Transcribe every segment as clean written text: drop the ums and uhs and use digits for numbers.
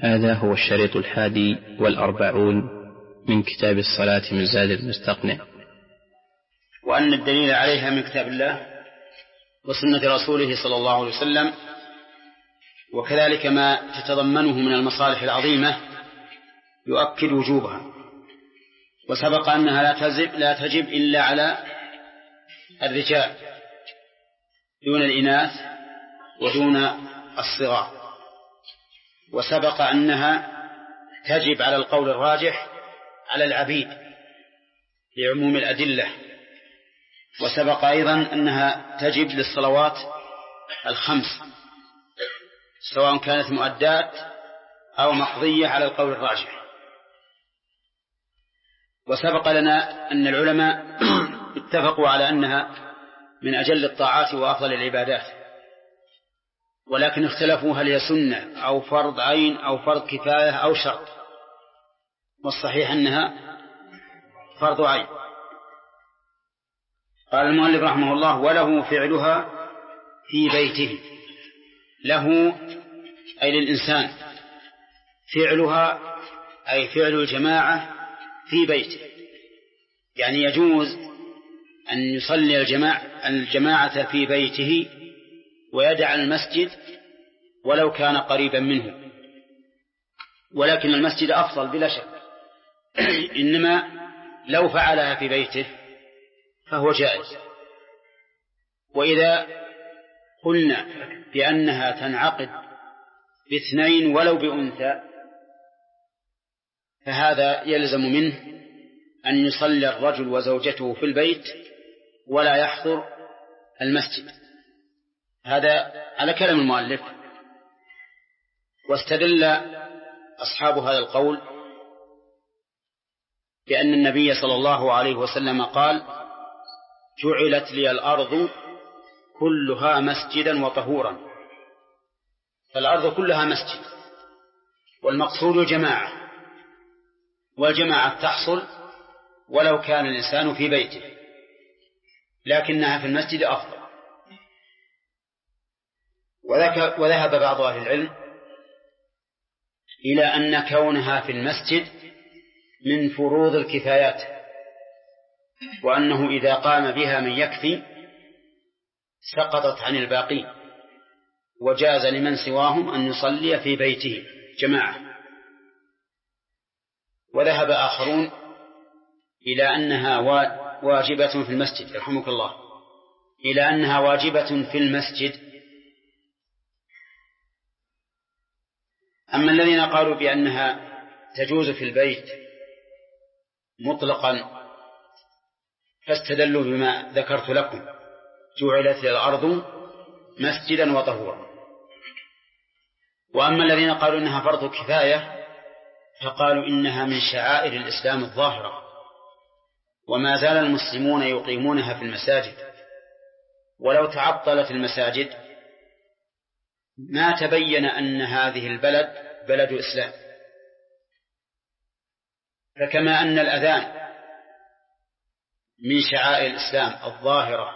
هذا هو الشريط 41 من كتاب الصلاة من زاد المستقنع. وأن الدليل عليها من كتاب الله وسنة رسوله صلى الله عليه وسلم، وكذلك ما تتضمنه من المصالح العظيمة يؤكد وجوبها. وسبق أنها لا تجب إلا على الرجال دون الإناث ودون الصغار، وسبق أنها تجب على القول الراجح على العبيد لعموم الأدلة، وسبق أيضا أنها تجب للصلوات الخمس سواء كانت مؤدات أو مقضية على القول الراجح. وسبق لنا أن العلماء اتفقوا على أنها من أجل الطاعات وأفضل العبادات، ولكن اختلفوا هل هي سنة أو فرض عين أو فرض كفاية أو شرط، والصحيح أنها فرض عين. قال المؤلف رحمه الله: وله فعلها في بيته. له أي للإنسان، فعلها أي فعل الجماعة في بيته، يعني يجوز أن يصلي الجماعة في بيته ويدع المسجد ولو كان قريبا منه، ولكن المسجد أفضل بلا شك، إنما لو فعلها في بيته فهو جائز. وإذا قلنا بأنها تنعقد باثنين ولو بأنثى فهذا يلزم منه أن يصلي الرجل وزوجته في البيت ولا يحضر المسجد. هذا على كلام المؤلف. واستدل أصحاب هذا القول بأن النبي صلى الله عليه وسلم قال: جعلت لي الأرض كلها مسجدا وطهورا. فالأرض كلها مسجد، والمقصود الجماعة، والجماعة تحصل ولو كان الإنسان في بيته، لكنها في المسجد أفضل. وذهب بعض أهل العلم إلى أن كونها في المسجد من فروض الكفايات، وأنه إذا قام بها من يكفي سقطت عن الباقين، وجاز لمن سواهم أن يصلي في بيته جماعة. وذهب آخرون إلى أنها واجبة في المسجد، رحمك الله، إلى أنها واجبة في المسجد. أما الذين قالوا بأنها تجوز في البيت مطلقا فاستدلوا بما ذكرت لكم: جعلت الأرض مسجدا وطهورا. وأما الذين قالوا إنها فرض كفاية فقالوا إنها من شعائر الإسلام الظاهرة، وما زال المسلمون يقيمونها في المساجد، ولو تعطلت المساجد ما تبين أن هذه البلد بلد إسلام. فكما أن الأذان من شعائر الإسلام الظاهرة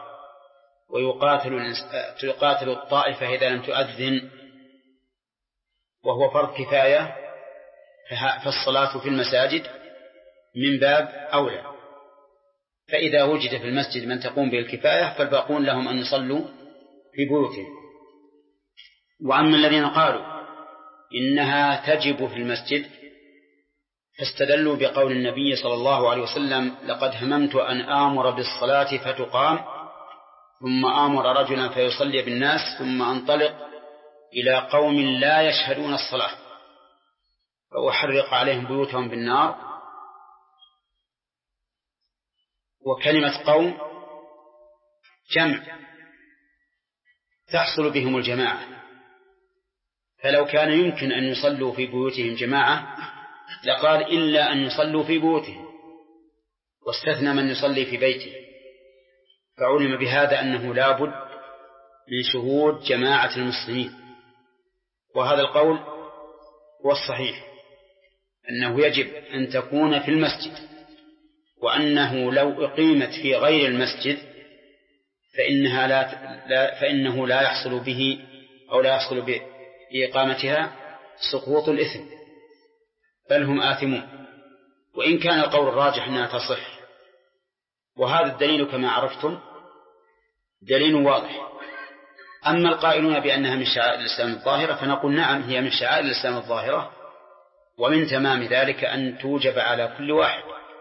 ويقاتل الطائفة إذا لم تؤذن وهو فرض كفاية، فالصلاة في المساجد من باب أولى. فإذا وجد في المسجد من تقوم به الكفاية فالباقون لهم أن يصلوا في بيوتهم. وأما الذين قالوا إنها تجب في المسجد فاستدلوا بقول النبي صلى الله عليه وسلم: لقد هممت أن آمر بالصلاة فتقام ثم آمر رجلا فيصلي بالناس ثم أنطلق إلى قوم لا يشهدون الصلاة فأحرق عليهم بيوتهم بالنار. وكلمة قوم جمع تحصل بهم الجماعة، فلو كان يمكن أن يصلوا في بيوتهم جماعة لقال إلا أن يصلوا في بيوتهم، واستثنى من يصلي في بيته، فعلم بهذا أنه لا بد من شهود جماعة المسلمين. وهذا القول هو الصحيح، أنه يجب أن تكون في المسجد، وأنه لو أقيمت في غير المسجد فإنه لا يحصل به أو لا يحصل بإقامتها سقوط الإثم، بل هم آثمون، وإن كان القول الراجح أنها تصح. وهذا الدليل كما عرفتم دليل واضح. أما القائلون بأنها من شعائر الإسلام الظاهرة فنقول نعم، هي من شعائر الإسلام الظاهرة، ومن تمام ذلك أن توجب على كل واحد،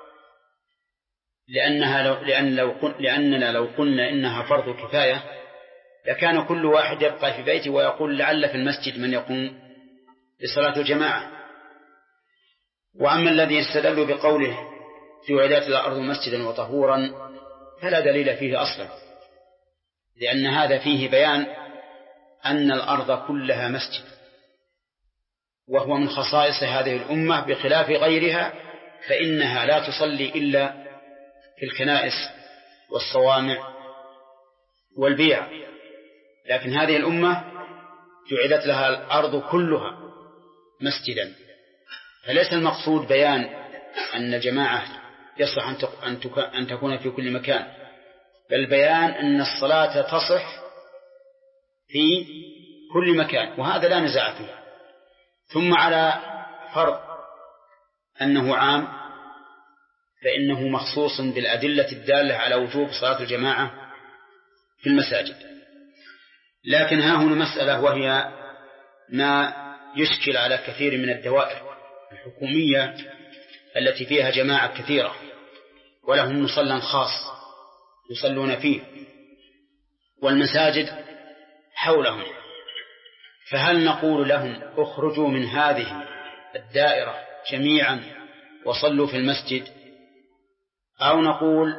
لأننا لو قلنا إنها فرض كفاية لكان كل واحد يبقى في بيته ويقول لعل في المسجد من يقوم لصلاة الجماعة. وأما الذي استدل بقوله جعلت الأرض مسجدا وطهورا فلا دليل فيه أصلا، لأن هذا فيه بيان أن الأرض كلها مسجد، وهو من خصائص هذه الأمة بخلاف غيرها، فإنها لا تصلي إلا في الكنائس والصوامع والبيع، لكن هذه الأمة جعلت لها الأرض كلها مسجدا. فليس المقصود بيان أن الجماعة يصح أن تكون في كل مكان، بل بيان أن الصلاة تصح في كل مكان، وهذا لا نزاع فيه. ثم على فرض أنه عام فإنه مخصوص بالأدلة الدالة على وجوب صلاة الجماعة في المساجد. لكن ها هنا مسألة، وهي ما يشكل على كثير من الدوائر الحكومية التي فيها جماعة كثيرة ولهم مصلى خاص يصلون فيه والمساجد حولهم، فهل نقول لهم اخرجوا من هذه الدائرة جميعا وصلوا في المسجد، أو نقول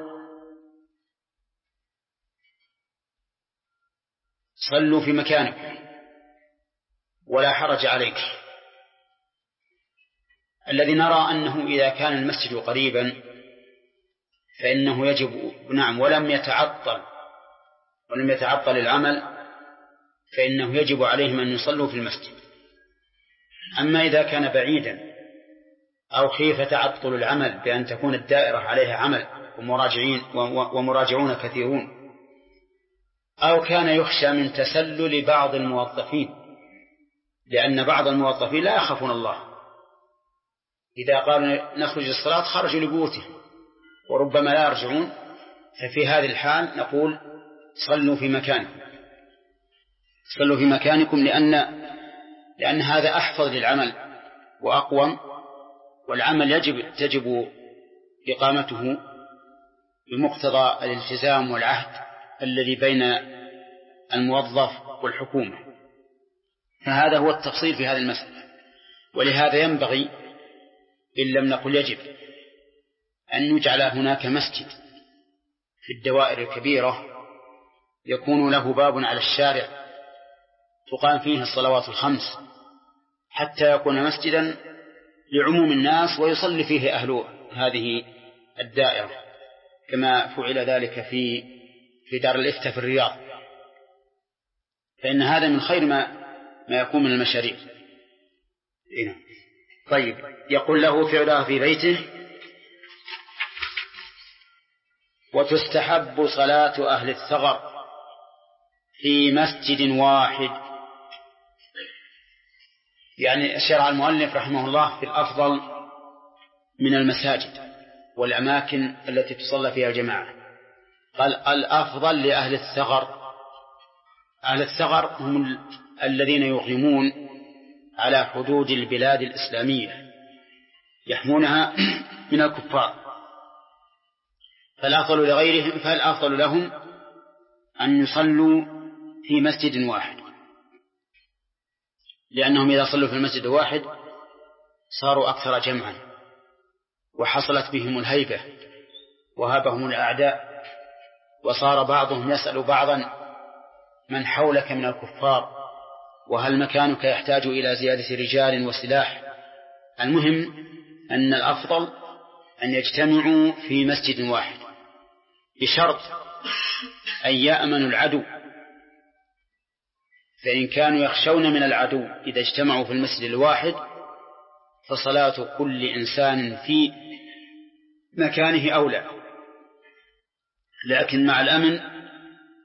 صلوا في مكانكم ولا حرج عليك؟ الذي نرى أنه إذا كان المسجد قريبا فإنه يجب ولم يتعطل العمل فإنه يجب عليهم أن يصلوا في المسجد. أما إذا كان بعيدا أو خيف تعطل العمل بأن تكون الدائرة عليها عمل ومراجعون كثيرون، أو كان يخشى من تسلل بعض الموظفين، لأن بعض الموظفين لا يخافون الله، إذا قالوا نخرج الصلاة خرجوا لبيوتهم وربما لا يرجعون، ففي هذه الحال نقول صلوا في مكانكم لأن هذا أحفظ للعمل وأقوم، والعمل تجب إقامته بمقتضى الالتزام والعهد الذي بين الموظف والحكومة. فهذا هو التفصيل في هذا المسألة. ولهذا ينبغي إن لم نقل يجب أن يجعل هناك مسجد في الدوائر الكبيرة يكون له باب على الشارع تقام فيه الصلوات الخمس، حتى يكون مسجدا لعموم الناس ويصلي فيه أهل هذه الدائرة، كما فعل ذلك في دار الإفتاء في الرياض، فإن هذا من خير ما يكون من المشاريع. طيب، يقول له فعلها في بيته. وتستحب صلاة أهل الثغر في مسجد واحد، يعني شرع المؤلف رحمه الله في الأفضل من المساجد والأماكن التي تصلى فيها الجماعة، قال الأفضل لأهل الثغر. أهل الثغر هم الذين يقيمون على حدود البلاد الإسلامية يحمونها من الكفار، فالأفضل لغيرهم فالأفضل لهم أن يصلوا في مسجد واحد، لأنهم إذا صلوا في المسجد الواحد صاروا أكثر جمعا وحصلت بهم الهيبة وهابهم الأعداء، وصار بعضهم يسأل بعضا من حولك من الكفار وهل مكانك يحتاج إلى زيادة رجال وسلاح. المهم أن الأفضل أن يجتمعوا في مسجد واحد بشرط أن يأمنوا العدو، فإن كانوا يخشون من العدو إذا اجتمعوا في المسجد الواحد فصلاة كل إنسان في مكانه أولى، لكن مع الأمن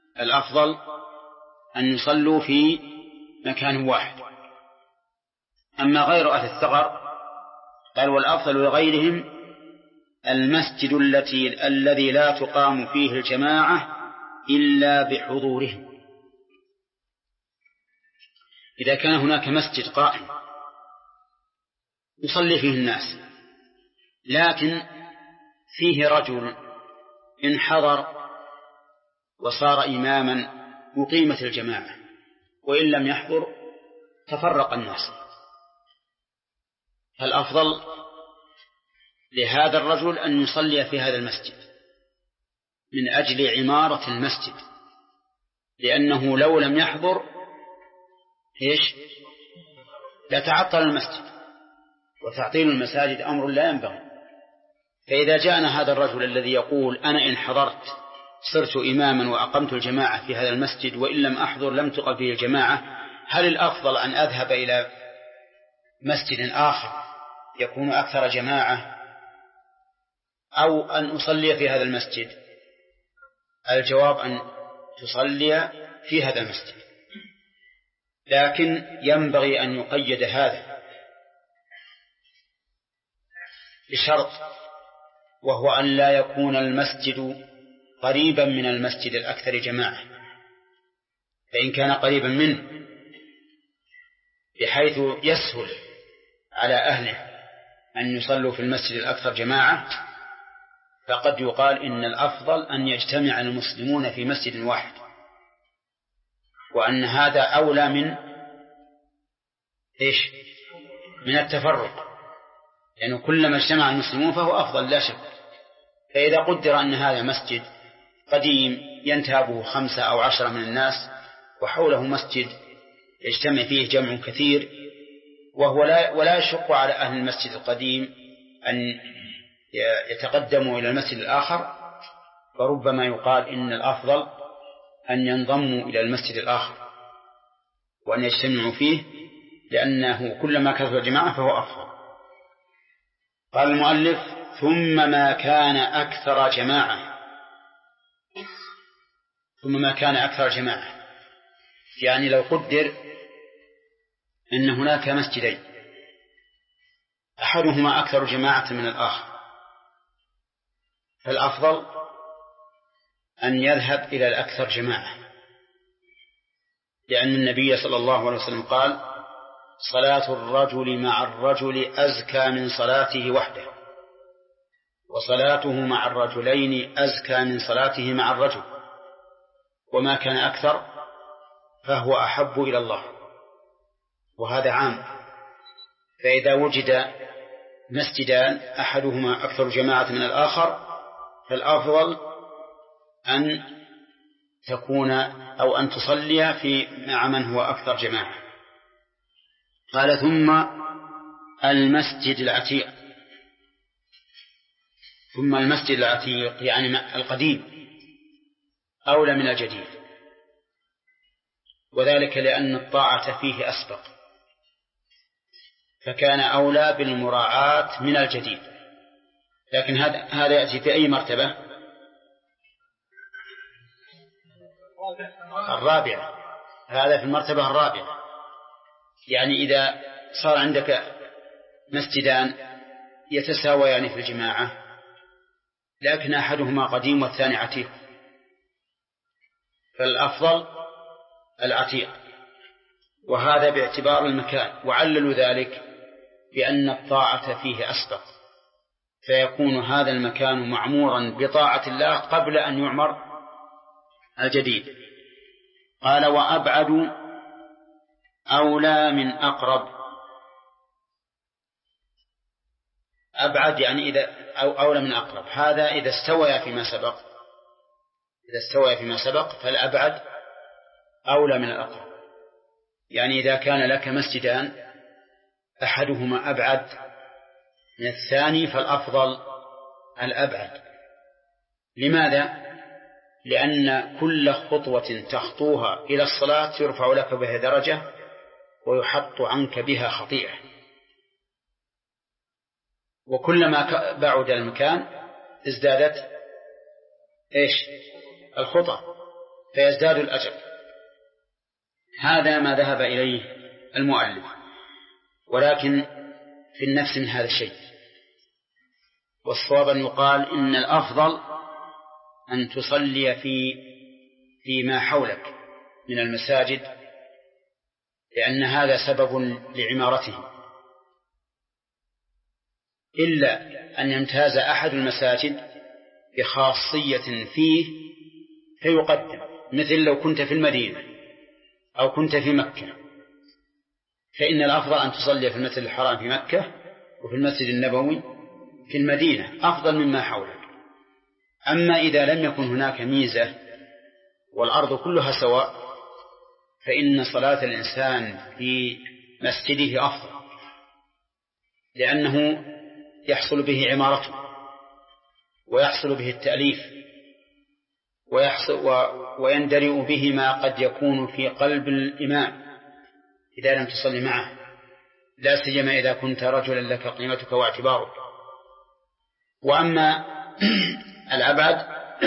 الأفضل أن يصلوا في مكان واحد. أما غير أهل الثغر قال والأفضل لغيرهم المسجد الذي لا تقام فيه الجماعة إلا بحضورهم. إذا كان هناك مسجد قائم يصلي فيه الناس لكن فيه رجل انحضر وصار إماما أقيمت الجماعة، وإن لم يحضر تفرق الناس، فالأفضل لهذا الرجل أن يصلي في هذا المسجد من أجل عمارة المسجد، لأنه لو لم يحضر لتعطل المسجد، وتعطيل المساجد أمر لا ينبغي. فإذا جاءنا هذا الرجل الذي يقول أنا إن حضرت صرت إماما وأقمت الجماعة في هذا المسجد وإن لم أحضر لم تقم فيه الجماعة، هل الأفضل أن أذهب إلى مسجد آخر يكون أكثر جماعة أو أن أصلي في هذا المسجد؟ الجواب أن تصلي في هذا المسجد، لكن ينبغي أن يقيد هذا بشرط، وهو أن لا يكون المسجد قريبا من المسجد الأكثر جماعة. فإن كان قريبا منه بحيث يسهل على أهله أن يصلوا في المسجد الأكثر جماعة، فقد يقال إن الأفضل أن يجتمع المسلمون في مسجد واحد، وأن هذا أولى من التفرق، لأنه يعني كلما اجتمع المسلمون فهو أفضل لا شك. فإذا قدر أن هذا مسجد قديم ينتابه 5 أو 10 من الناس وحوله مسجد يجتمع فيه جمع كثير ولا يشق على أهل المسجد القديم أن يتقدموا إلى المسجد الآخر، فربما يقال إن الأفضل أن ينضموا إلى المسجد الآخر وأن يجتمعوا فيه، لأنه كلما كثر الجماعة فهو أفضل. قال المؤلف ثم ما كان أكثر جماعة. ثم ما كان أكثر جماعة يعني لو قدر أن هناك مسجدين أحدهما أكثر جماعة من الآخر، فالأفضل أن يذهب إلى الأكثر جماعة، لأن النبي صلى الله عليه وسلم قال صلاة الرجل مع الرجل أزكى من صلاته وحده، وصلاته مع الرجلين أزكى من صلاته مع الرجل، وما كان أكثر فهو أحب إلى الله، وهذا عام. فإذا وجد مسجدان أحدهما أكثر جماعة من الآخر فالأفضل أن تكون أو أن تصلي مع من هو أكثر جماعة. قال ثم المسجد العتيق. ثم المسجد العتيق يعني القديم أولى من الجديد، وذلك لأن الطاعة فيه أسبق، فكان أولى بالمراعاة من الجديد. لكن هذا يأتي في أي مرتبة؟ الرابعة. هذا في المرتبة الرابعة، يعني إذا صار عندك مسجدان يتساويان في الجماعة لكن أحدهما قديم والثاني عتيق، فالأفضل العتيق، وهذا باعتبار المكان. وعللوا ذلك بأن الطاعة فيه أسبق، فيكون هذا المكان معمورا بطاعة الله قبل أن يعمر الجديد. قال وأبعد أولى من أقرب. أبعد يعني إذا أولى من أقرب، هذا إذا استوى فيما سبق. إذا استوى فيما سبق فالأبعد أولى من الأقرب، يعني إذا كان لك مسجدان أحدهما أبعد من الثاني فالأفضل الأبعد. لماذا؟ لأن كل خطوة تخطوها إلى الصلاة يرفع لك بها درجة ويحط عنك بها خطيئة، وكلما بعد المكان ازدادت الخطى فيزداد الأجر. هذا ما ذهب إليه المؤلف. ولكن في النفس من هذا الشيء. والصواب أن يقال إن الأفضل أن تصلي فيما حولك من المساجد، لأن هذا سبب لعمارتهم، إلا أن يمتاز أحد المساجد بخاصية فيه فيقدم، مثل لو كنت في المدينة أو كنت في مكة، فإن الأفضل أن تصلي في المسجد الحرام في مكة وفي المسجد النبوي في المدينة أفضل مما حولك. أما إذا لم يكن هناك ميزة والأرض كلها سواء، فإن صلاة الإنسان في مسجده أفضل، لأنه يحصل به عمارته ويحصل به التأليف ويندرئ به ما قد يكون في قلب الإمام إذا لم تصلي معه، لا سيما إذا كنت رجلا لك قيمتك واعتبارك. وأما الأبعد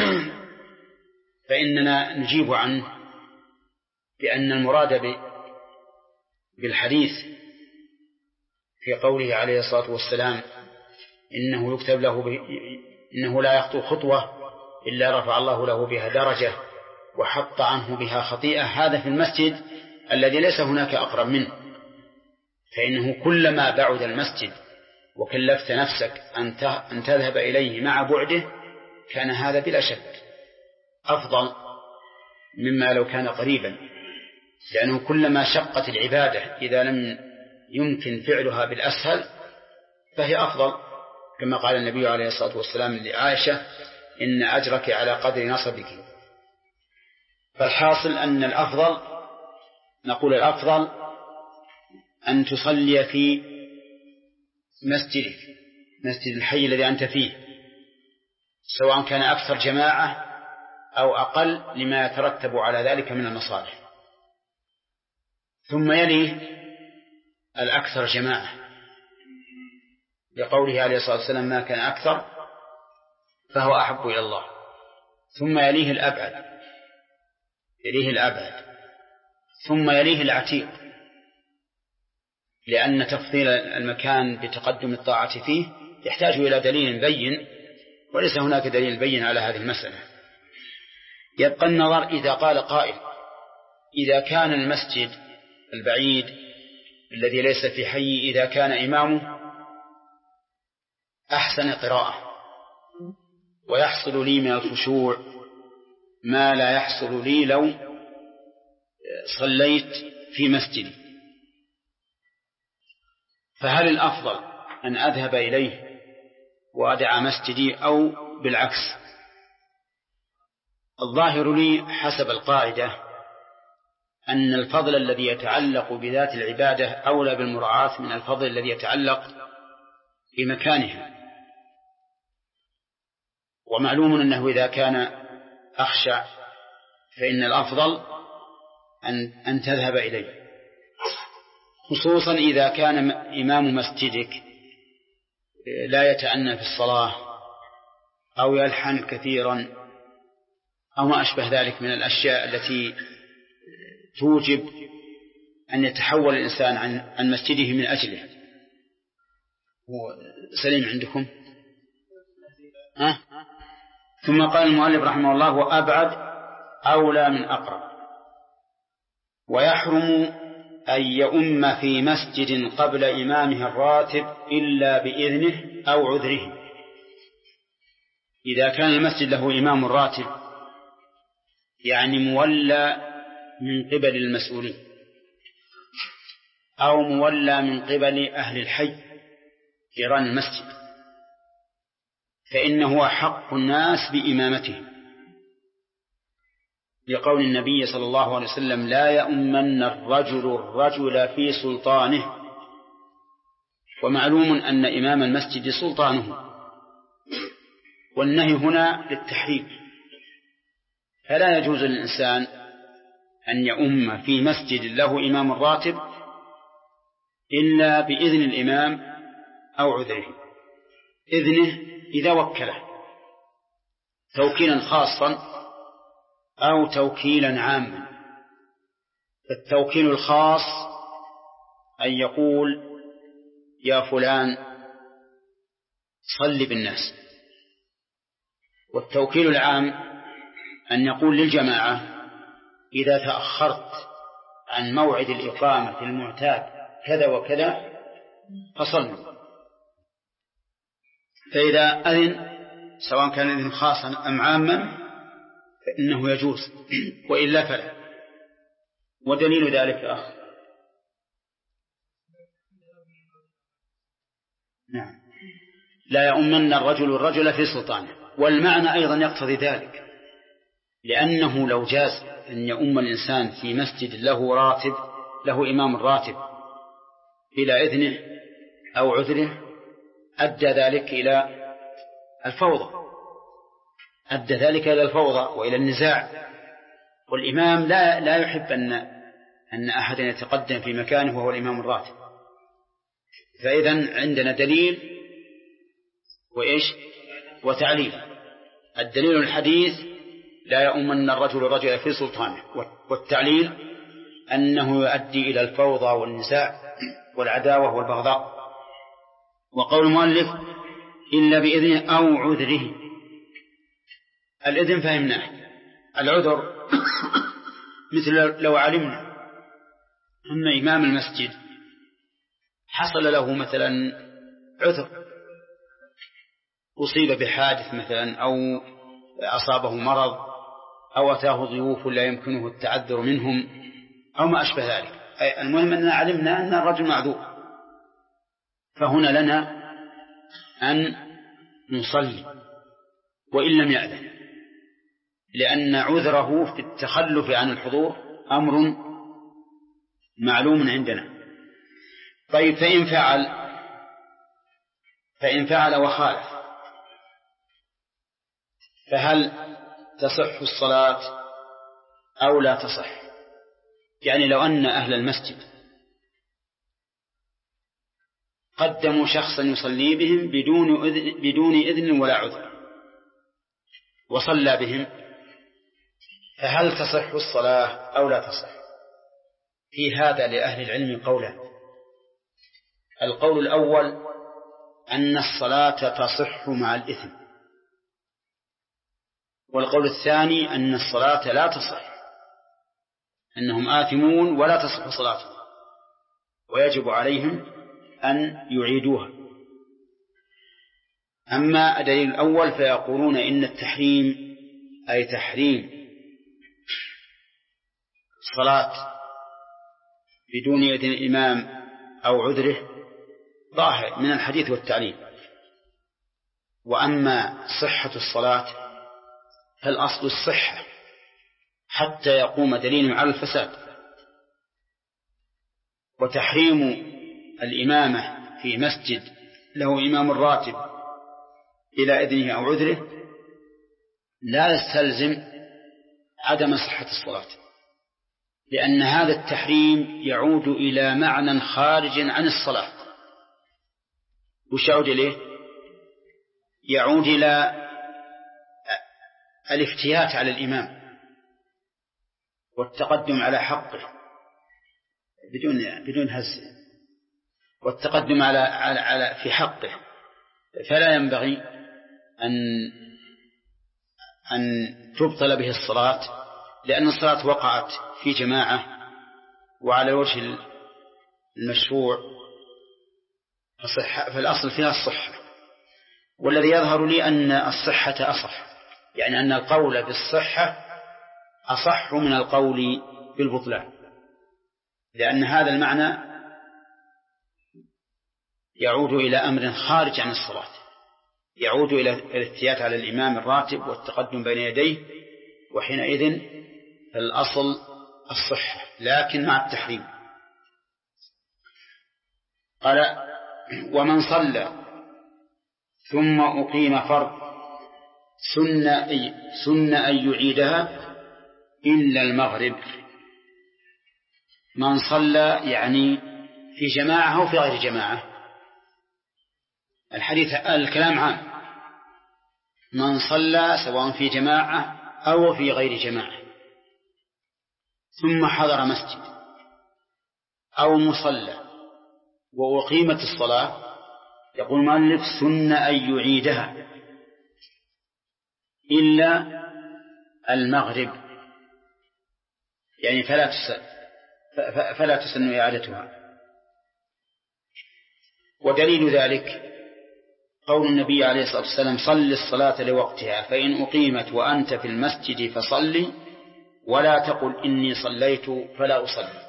فإننا نجيب عنه بأن المراد بالحديث في قوله عليه الصلاة والسلام إنه يكتب له إنه لا يخطو خطوة إلا رفع الله له بها درجة وحط عنه بها خطيئة، هذا في المسجد الذي ليس هناك أقرب منه، فإنه كلما بعد المسجد وكلفت نفسك أن تذهب إليه مع بعده كان هذا بلا شك أفضل مما لو كان قريبا، لأنه كلما شقت العبادة إذا لم يمكن فعلها بالأسهل فهي أفضل، كما قال النبي عليه الصلاة والسلام لعائشة إن أجرك على قدر نصبك. فالحاصل أن الأفضل، نقول الأفضل أن تصلي في مسجدك، مسجد الحي الذي أنت فيه، سواء كان أكثر جماعة أو أقل لما يترتب على ذلك من المصالح. ثم يليه الأكثر جماعة لقوله عليه الصلاة والسلام ما كان أكثر فهو أحب إلى الله. ثم يليه الأبعد، ثم يليه العتيق، لأن تفضيل المكان بتقدم الطاعة فيه يحتاج إلى دليل بين، وليس هناك دليل بين على هذه المسألة. يبقى النظر إذا قال قائل إذا كان المسجد البعيد الذي ليس في حي إذا كان إمامه أحسن قراءة ويحصل لي من الخشوع ما لا يحصل لي لو صليت في مسجدي، فهل الأفضل أن أذهب إليه وأدع مسجدي أو بالعكس؟ الظاهر لي حسب القاعدة أن الفضل الذي يتعلق بذات العبادة أولى بالمراعاة من الفضل الذي يتعلق بمكانها. ومعلوم أنه إذا كان أخشع فإن الأفضل أن تذهب إليه، خصوصا إذا كان إمام مسجدك لا يتأنى في الصلاة أو يلحن كثيرا أو ما أشبه ذلك من الأشياء التي توجب أن يتحول الإنسان عن مسجده من أجله. سليم عندكم؟ ثم قال المؤلف رحمه الله وأبعد أولى من أقرب. ويحرم أن يؤم في مسجد قبل إمامه الراتب إلا بإذنه أو عذره. إذا كان المسجد له إمام راتب يعني مولى من قبل المسؤولين أو مولى من قبل أهل الحي جيران المسجد، فإنه حق الناس بإمامته، لقول النبي صلى الله عليه وسلم لا يؤمن الرجل في سلطانه. ومعلوم أن إمام المسجد سلطانه، والنهي هنا للتحريم، فلا يجوز للإنسان أن يؤم في مسجد له إمام راتب إلا بإذن الإمام أو عذره. إذنه إذا وكله توكيلا خاصا أو توكيلا عاما. التوكيل الخاص أن يقول يا فلان صل بالناس. والتوكيل العام أن يقول للجماعة إذا تأخرت عن موعد الإقامة المعتاد كذا وكذا فصلوا. فإذا أذن سواء كان إذن خاصا أم عاما فإنه يجوز، وإلا فلا. ودليل ذلك أخ نعم لا يؤمن الرجل في سلطانه. والمعنى أيضا يقتضي ذلك، لأنه لو جاز أن يؤم الإنسان في مسجد له إمام راتب إلى إذنه أو عذره أدى ذلك إلى الفوضى وإلى النزاع. والإمام لا يحب أن أحد يتقدم في مكانه وهو الإمام الراتب. فإذا عندنا دليل وتعليل. الدليل الحديث لا يؤمن الرجل في سلطانه، والتعليل أنه يؤدي إلى الفوضى والنزاع والعداوة والبغضاء. وقول المؤلف إلا بإذنه أو عذره. الإذن فهمناه، العذر مثل لو علمنا أن إمام المسجد حصل له مثلا عذر، أصيب بحادث مثلا أو أصابه مرض أو أتاه ضيوف لا يمكنه التعذر منهم أو ما أشبه ذلك. المهم أننا علمنا أن الرجل معذور، فهنا لنا أن نصلي وإن لم يأذن، لأن عذره في التخلف عن الحضور أمر معلوم عندنا. طيب فإن فعل وخالف فهل تصح الصلاة أو لا تصح؟ يعني لو أن أهل المسجد قدموا شخصا يصلي بهم بدون إذن ولا عذر وصلى بهم، فهل تصح الصلاة أو لا تصح؟ في هذا لأهل العلم قولان. القول الأول أن الصلاة تصح مع الإثم، والقول الثاني أن الصلاة لا تصح، أنهم آثمون ولا تصح صلاتهم ويجب عليهم أن يعيدوها. أما الدليل الأول فيقولون إن التحريم أي تحريم الصلاة بدون إذن الإمام أو عذره ظاهر من الحديث والتعليم. وأما صحة الصلاة فالأصل الصحة حتى يقوم دليل على الفساد. وتحريم الإمامة في مسجد له إمام راتب إلى إذنه أو عذره لا يستلزم عدم صحة الصلاة، لأن هذا التحريم يعود إلى معنى خارج عن الصلاة. وش يعود إليه؟ يعود إلى الافتيات على الإمام والتقدم على حقه بدون هز، والتقدم على في حقه. فلا ينبغي أن تبطل به الصلاة، لأن الصلاة وقعت في جماعة وعلى وجه المشروع، فالأصل فيها الصحة. والذي يظهر لي أن الصحة أصح، يعني أن القول بالصحة أصح من القول بالبطلان، لأن هذا المعنى يعود إلى أمر خارج عن الصلاة، يعود إلى الافتيات على الإمام الراتب والتقدم بين يديه، وحينئذ الأصل الصحة لكن مع التحريم. قال ومن صلى ثم أقيم فرض سن أن يعيدها إلا المغرب. من صلى يعني في جماعة أو في غير جماعة، الكلام عام. من صلى سواء في جماعة أو في غير جماعة ثم حضر مسجد أو مصلى وأقيمت الصلاة يقول المؤلف سن أن يعيدها إلا المغرب، يعني فلا تسن إعادتها. ودليل ذلك قول النبي عليه الصلاة والسلام صل الصلاة لوقتها فإن أقيمت وأنت في المسجد فصلي ولا تقل إني صليت فلا أصلي.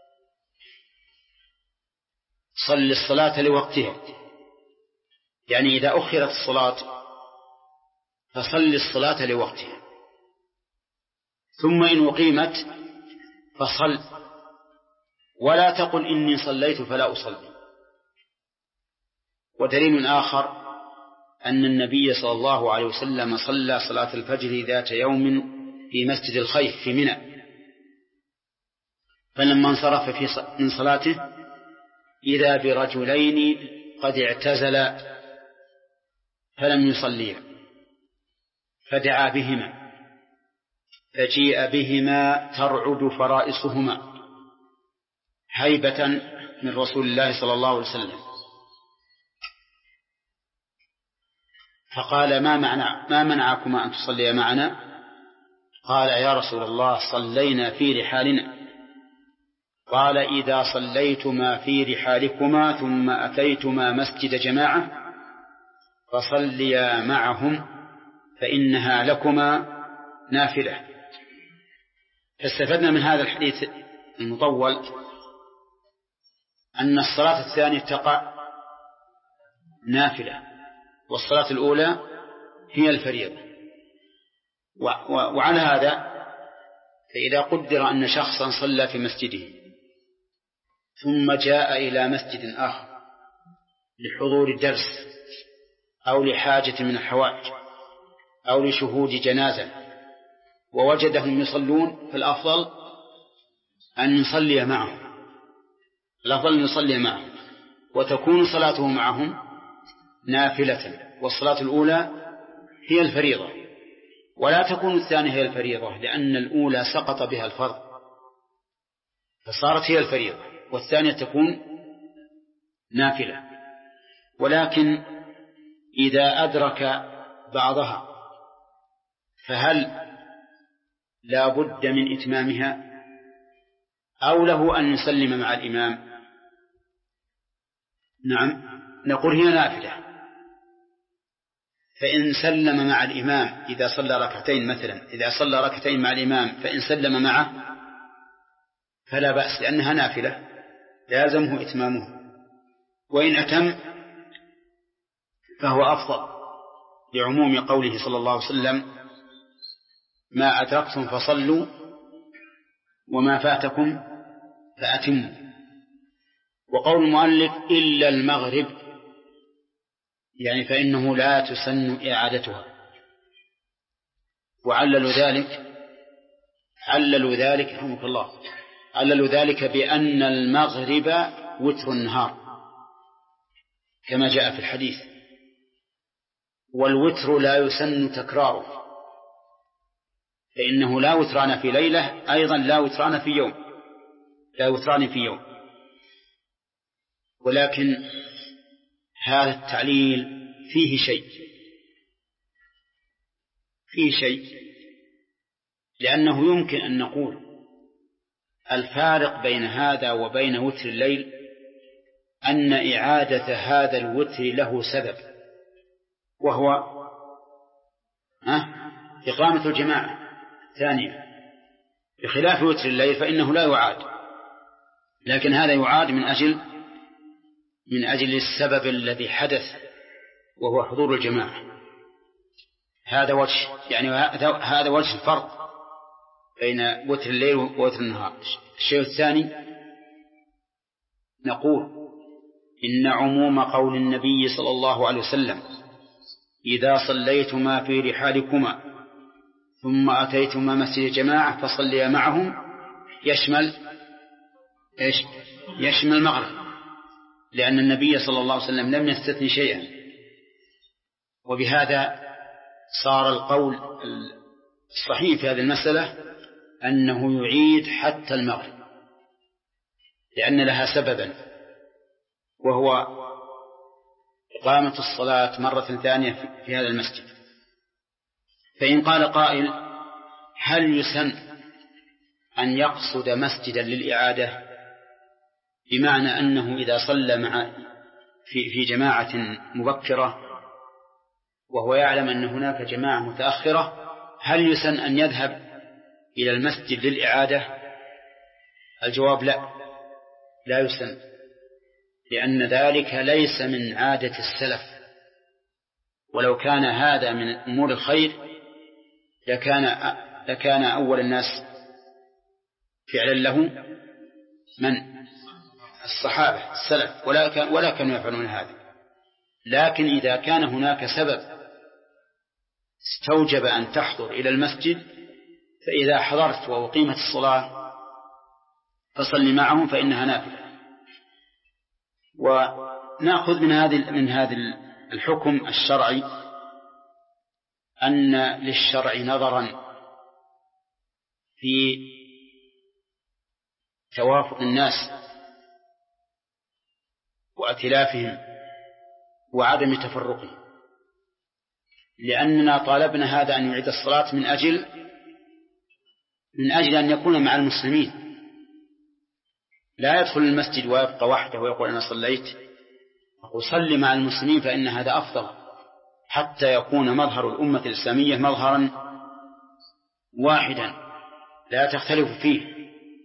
صل الصلاة لوقتها يعني إذا أخرت الصلاة فصل الصلاة لوقتها، ثم إن أقيمت فصل ولا تقل إني صليت فلا أصلي. ودليل آخر أن النبي صلى الله عليه وسلم صلى صلاة الفجر ذات يوم في مسجد الخيف في منى، فلما انصرف من صلاته إذا برجلين قد اعتزلا فلم يصليا فدعا بهما فجيء بهما ترعد فرائصهما هيبة من رسول الله صلى الله عليه وسلم، فقال ما منعكما أن تصليا معنا؟ قال يا رسول الله صلينا في رحالنا. قال إذا صليتما في رحالكما ثم أتيتما مسجد جماعة فصليا معهم فإنها لكما نافلة. فاستفدنا من هذا الحديث المطول أن الصلاة الثانية تقع نافلة والصلاة الأولى هي الفريضة. وعلى هذا فإذا قدر أن شخصا صلى في مسجده ثم جاء إلى مسجد آخر لحضور الدرس أو لحاجة من الحوائج أو لشهود جنازة ووجدهم يصلون، فالأفضل أن يصلي معهم، الأفضل أن يصلي معهم وتكون صلاته معهم نافلة، والصلاة الأولى هي الفريضة ولا تكون الثانية هي الفريضة لأن الأولى سقط بها الفرض فصارت هي الفريضة والثانية تكون نافلة. ولكن إذا أدرك بعضها فهل لا بد من إتمامها أو له أن يسلم مع الإمام؟ نعم نقول هي نافلة، فإن سلم مع الإمام إذا صلى ركعتين مثلا، إذا صلى ركعتين مع الإمام فإن سلم معه فلا بأس لأنها نافلة لازمه إتمامه، وإن أتم فهو أفضل لعموم قوله صلى الله عليه وسلم ما أدركتم فصلوا وما فاتكم فأتموا. وقول المؤلف إلا المغرب يعني فإنه لا تسن إعادتها، وعللوا ذلك رحمك الله عللوا ذلك بأن المغرب وتر النهار كما جاء في الحديث، والوتر لا يسن تكراره فإنه لا وتران في ليلة أيضا لا وتران في يوم، ولكن هذا التعليل فيه شيء لأنه يمكن أن نقول الفارق بين هذا وبين وتر الليل أن إعادة هذا الوتر له سبب وهو إقامة الجماعة ثانية، بخلاف وتر الليل فإنه لا يعاد، لكن هذا يعاد من أجل السبب الذي حدث وهو حضور الجماعة. هذا وجه الفرق بين وتر الليل ووتر النهار. الشيء الثاني نقول إن عموم قول النبي صلى الله عليه وسلم إذا صليتما في رحالكما ثم أتيتما مسجد جماعة فصليا معهم يشمل المغرب، لأن النبي صلى الله عليه وسلم لم يستثني شيئا، وبهذا صار القول الصحيح في هذه المسألة أنه يعيد حتى المغرب لأن لها سببا، وهو إقامة الصلاة مرة ثانية في هذا المسجد. فإن قال قائل: هل يسن أن يقصد مسجدا للإعادة، بمعنى أنه إذا صلى في جماعة مبكرة وهو يعلم أن هناك جماعة متأخرة، هل يسن أن يذهب إلى المسجد للإعادة؟ الجواب: لا يسن، لأن ذلك ليس من عادة السلف، ولو كان هذا من أمور الخير لكان أول الناس فعلا له من؟ الصحابة السلف، ولا كانوا يفعلون هذا. لكن إذا كان هناك سبب استوجب أن تحضر إلى المسجد، فإذا حضرت وأقيمت الصلاة فصل معهم فإنها نافلة. ونأخذ من هذا الحكم الشرعي أن للشرع نظرا في توافق الناس وائتلافهم وعدم تفرقهم، لأننا طالبنا هذا أن يعيد الصلاة من أجل أن يكون مع المسلمين، لا يدخل المسجد ويبقى وحده ويقول أنا صليت، أقول صل مع المسلمين فإن هذا أفضل، حتى يكون مظهر الأمة الإسلامية مظهرا واحدا لا تختلف فيه.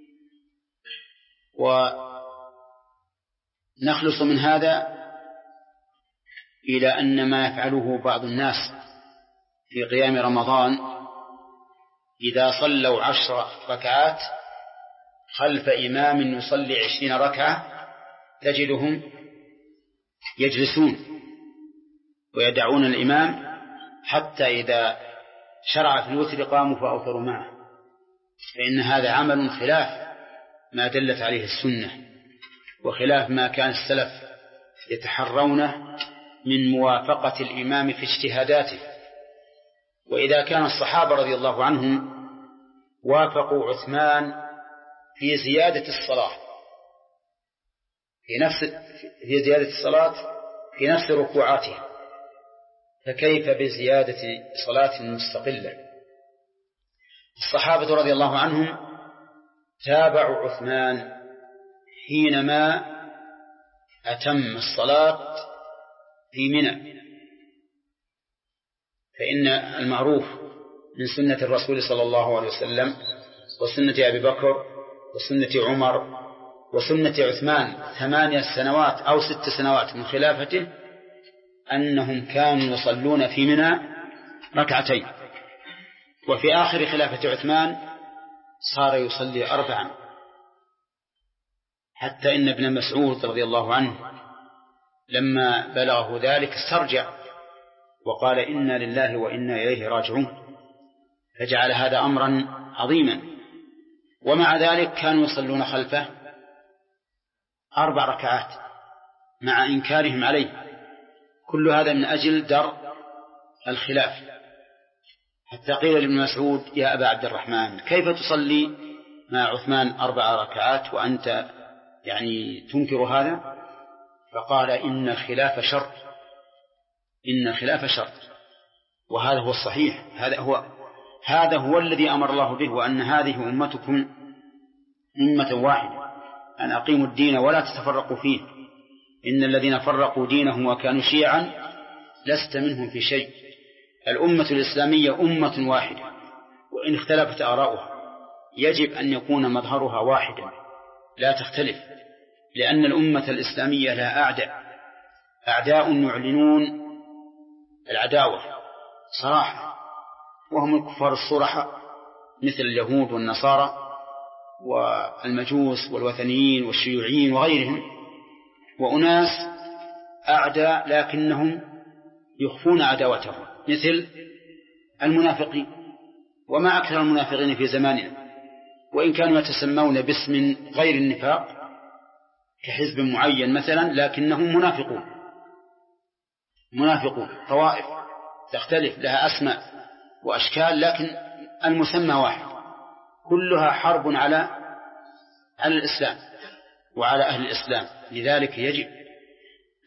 ونخلص من هذا إلى أن ما يفعله بعض الناس في قيام رمضان إذا صلوا 10 ركعات خلف إمام يصلي 20 ركعة تجدهم يجلسون ويدعون الإمام حتى إذا شرع في الوتر قاموا فأوتروا معه، فإن هذا عمل خلاف ما دلت عليه السنة، وخلاف ما كان السلف يتحرونه من موافقة الإمام في اجتهاداته. وإذا كان الصحابة رضي الله عنهم وافقوا عثمان في زيادة الصلاة في نفس ركوعاتها، فكيف بزيادة صلاة مستقلة؟ الصحابة رضي الله عنهم تابعوا عثمان حينما أتم الصلاة في منى، فإن المعروف من سنة الرسول صلى الله عليه وسلم وسنة أبي بكر وسنة عمر وسنة عثمان 8 سنوات أو 6 سنوات من خلافته أنهم كانوا يصلون في منى 2 ركعتين، وفي آخر خلافة عثمان صار يصلي 4، حتى إن ابن مسعود رضي الله عنه لما بلغه ذلك استرجع وقال إنا لله وإنا إليه راجعون، فجعل هذا أمرا عظيما. ومع ذلك كانوا يصلون خلفه 4 ركعات مع إنكارهم عليه، كل هذا من أجل درء الخلاف، حتى قيل لابن مسعود يا أبا عبد الرحمن كيف تصلي مع عثمان 4 ركعات وأنت يعني تنكر هذا؟ فقال إن الخلاف شر، إن الخلاف شر، وهذا هو الصحيح، هذا هو الذي أمر الله به، وأن هذه أمتكم أمة واحدة أن أقيموا الدين ولا تتفرقوا فيه، إن الذين فرقوا دينهم وكانوا شيعا لست منهم في شيء. الأمة الإسلامية أمة واحدة، وإن اختلفت آراؤها يجب أن يكون مظهرها واحدا لا تختلف، لأن الأمة الإسلامية لها أعداء يعلنون العداوة صراحة، وهم الكفار الصرحة مثل اليهود والنصارى والمجوس والوثنيين والشيوعيين وغيرهم، وأناس أعداء لكنهم يخفون عداوتهم مثل المنافقين، وما أكثر المنافقين في زماننا، وإن كانوا يتسمون باسم غير النفاق كحزب معين مثلا، لكنهم منافقون طوائف تختلف لها أسماء وأشكال، لكن المسمى واحد، كلها حرب على الإسلام وعلى أهل الإسلام. لذلك يجب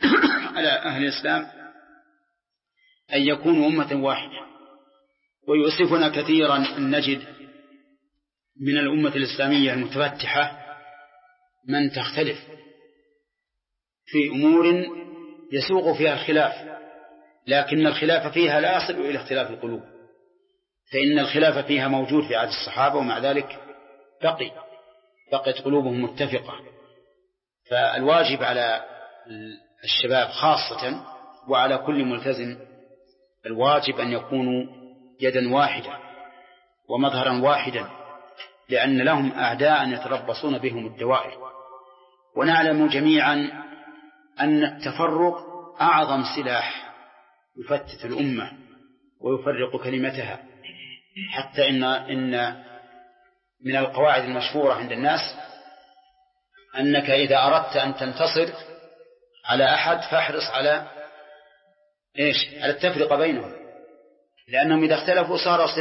على أهل الإسلام أن يكونوا أمة واحدة. ويؤسفنا كثيرا أن نجد من الأمة الإسلامية المتفتحة من تختلف في أمور يسوغ فيها الخلاف، لكن الخلاف فيها لا يصل إلى اختلاف القلوب، فإن الخلاف فيها موجود في عهد الصحابة ومع ذلك بقيت قلوبهم متفقة. فالواجب على الشباب خاصة وعلى كل ملتزم الواجب أن يكونوا يدا واحدة ومظهرا واحدا، لأن لهم أعداء يتربصون بهم الدوائر. ونعلم جميعا أن التفرق أعظم سلاح يفتت الأمة ويفرق كلمتها، حتى إن من القواعد المشهورة عند الناس أنك إذا أردت أن تنتصر على أحد فاحرص على على التفرقة بينهم، لأنهم إذا اختلفوا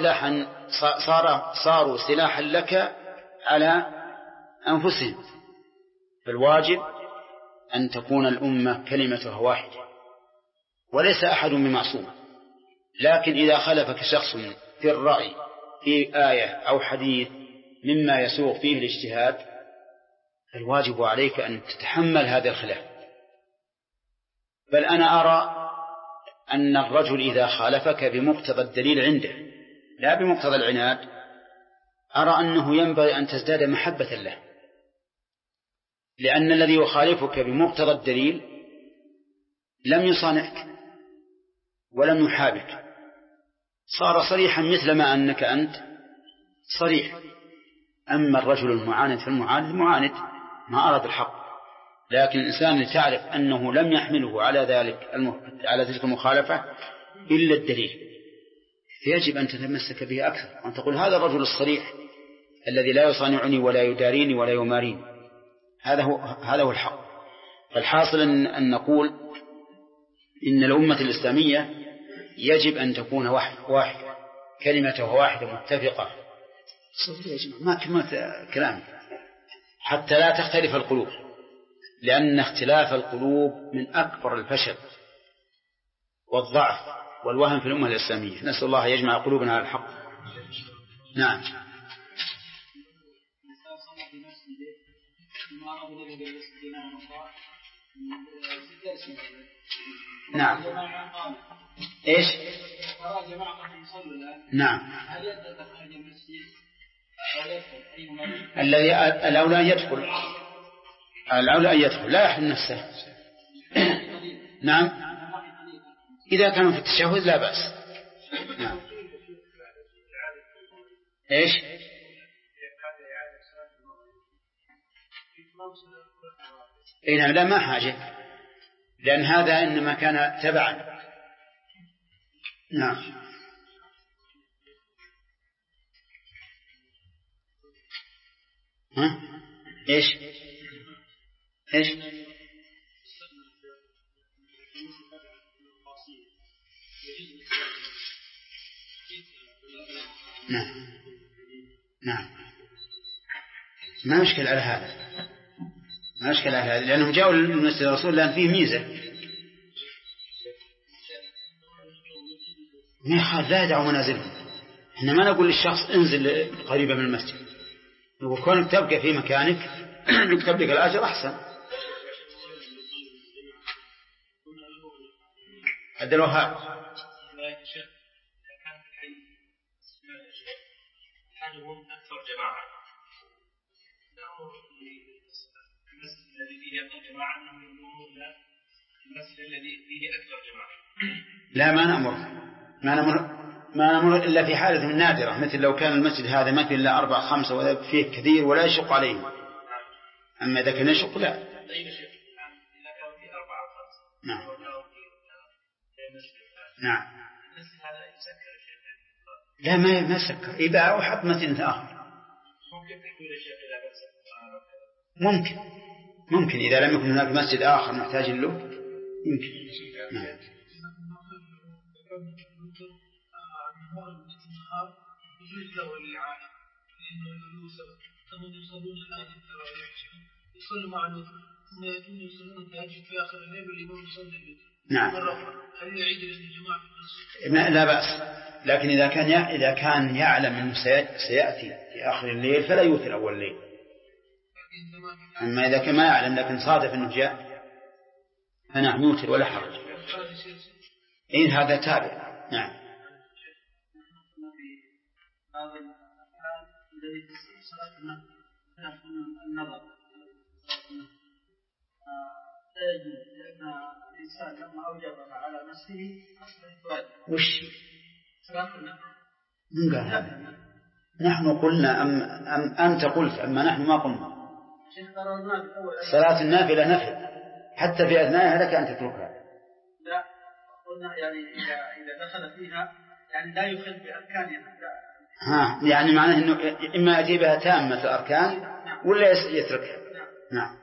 صاروا سلاحا لك على أنفسهم. فالواجب أن تكون الأمة كلمتها واحدة، وليس أحد بمعصوم. لكن إذا خالفك شخص في الرأي في آية أو حديث مما يسوغ فيه الاجتهاد، فالواجب عليك أن تتحمل هذا الخلاف. بل أنا أرى أن الرجل إذا خالفك بمقتضى الدليل عنده لا بمقتضى العناد، أرى أنه ينبغي أن تزداد محبة له، لأن الذي يخالفك بمقتضى الدليل لم يصانعك ولم يحابك، صار صريحا مثل ما أنك أنت صريح. أما الرجل المعاند فالمعاند معاند ما أراد الحق، لكن الإنسان اللي تعرف أنه لم يحمله على تلك المخالفة إلا الدليل، فيجب أن تتمسك به أكثر وأن تقول هذا الرجل الصريح الذي لا يصانعني ولا يداريني ولا يماريني، هذا هو الحق. فالحاصل أن نقول إن الأمة الإسلامية يجب أن تكون واحدة كلمتها واحدة متفقة. ما كلمة كلام حتى لا تختلف القلوب، لأن اختلاف القلوب من أكبر الفشل والضعف والوهن في الأمة الإسلامية. نسأل الله يجمع قلوبنا على الحق. نعم. نعم. إيش؟ نعم. الذي الأولى أن يدخل، الأولى أن يدخل لا يحرم نفسه. نعم. إذا كانوا في التشهد لا بأس. نعم. إيش؟ نعم. لا ما حاجة، لأن هذا إنما كان تبعا. نعم. ها؟ إيش؟ نعم. ما مشكل على هذا، لأنهم جاءوا للمسجد الرسول لأن فيه ميزة. ما يخاف لا يدعوا منازلهم. احنا ما نقول للشخص انزل قريبا من المسجد، نقول كونك تبقى في مكانك نكتب لك الأجر أحسن. عبد الوهاب. أكثر جماعة المسجد الذي فيه أكثر جماعة المسجد الذي فيه أكثر جماعة. لا ما نمر إلا في حالة نادرة، مثل لو كان المسجد هذا ما فيه إلا 4-5 ولا فيه كثير ولا يشق عليهم. أما إذا كان يشق لا. إذا كان فيه 4-5. نعم. نعم. المسجد هذا يسكر الشيء. لا ما يسكر، يباع وحط مسجد آخر. ممكن تحكي للشيخ إذا ممكن إذا لم يكن هناك مسجد آخر محتاج له يمكن. نعم. نعم. لا بأس، لكن إذا كان يعلم أنه سيأتي في آخر الليل فلا يوتر أول الليل. أما إذا كان ما يعلم لكن صادف أنه جاء فنعم يوتر ولا حرج. إن هذا تابع. نعم. الإنسان لما أوجبها على نفسه وش من قال هذا؟ نحن قلنا أم أنت قلت؟ أما نحن ما قلنا. صلاة النافلة نفل حتى في أثنائها لك أن تتركها. لا قلنا يعني إذا دخل فيها يعني لا يخل بأركانها. يعني معناه إنه إما يأتي بها تامة الأركان ولا يتركها. نعم.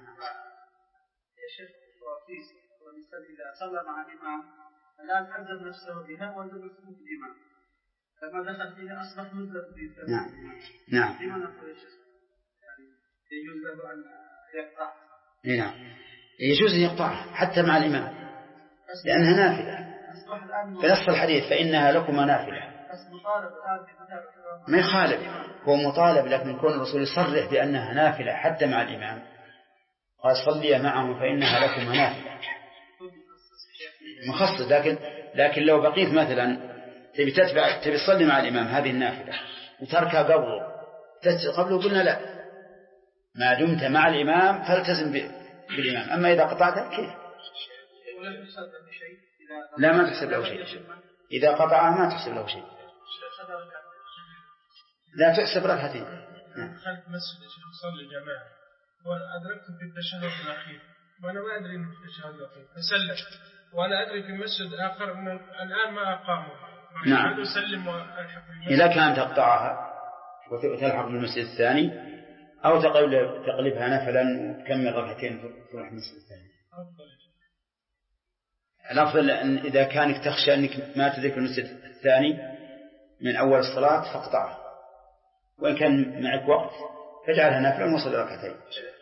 إذا صلى مع الإمام الآن ألزم نفسه بها وألزم نفسه بالإمام لما دخل فيها أصبح ملزم بها. نعم. نعم. يجوز له أن يقطع. نعم يجوز أن يقطعها حتى مع الإمام لأنها نافلة. بنص الحديث فإنها لكم نافلة. ما يخالف، هو مطالب، لكن كون الرسول يصرح بأنها نافلة حتى مع الإمام قال صلي معهم فإنها لكم نافلة مخصص. لكن لو بقيت مثلا تبي تصلي مع الإمام هذه النافلة وتركها قبله قلنا لا، ما دمت مع الإمام فالتزم بالإمام. أما إذا قطعتها كيف؟ لا ما تحسب له شيء. إذا قطعها ما تحسب له شيء، لا تحسب ركعتين. خلف مسجد يصلي جماعة وأدركت في التشهد الأخير وأنا ما أدري إنه في التشهد الأخير فسلم، وأنا أدري في مسجد آخر أن الآن ما أقاموا. نعم. إذا كان تقطعها وتلحق بالمسجد الثاني أو تقلبها نفلا وتكمل ركعتين في المسجد الثاني. الأفضل أن إذا كانك تخشى أنك ما تدرك المسجد الثاني من أول الصلاة فاقطعها، وإن كان معك وقت فاجعلها نافلة وصل ركعتين.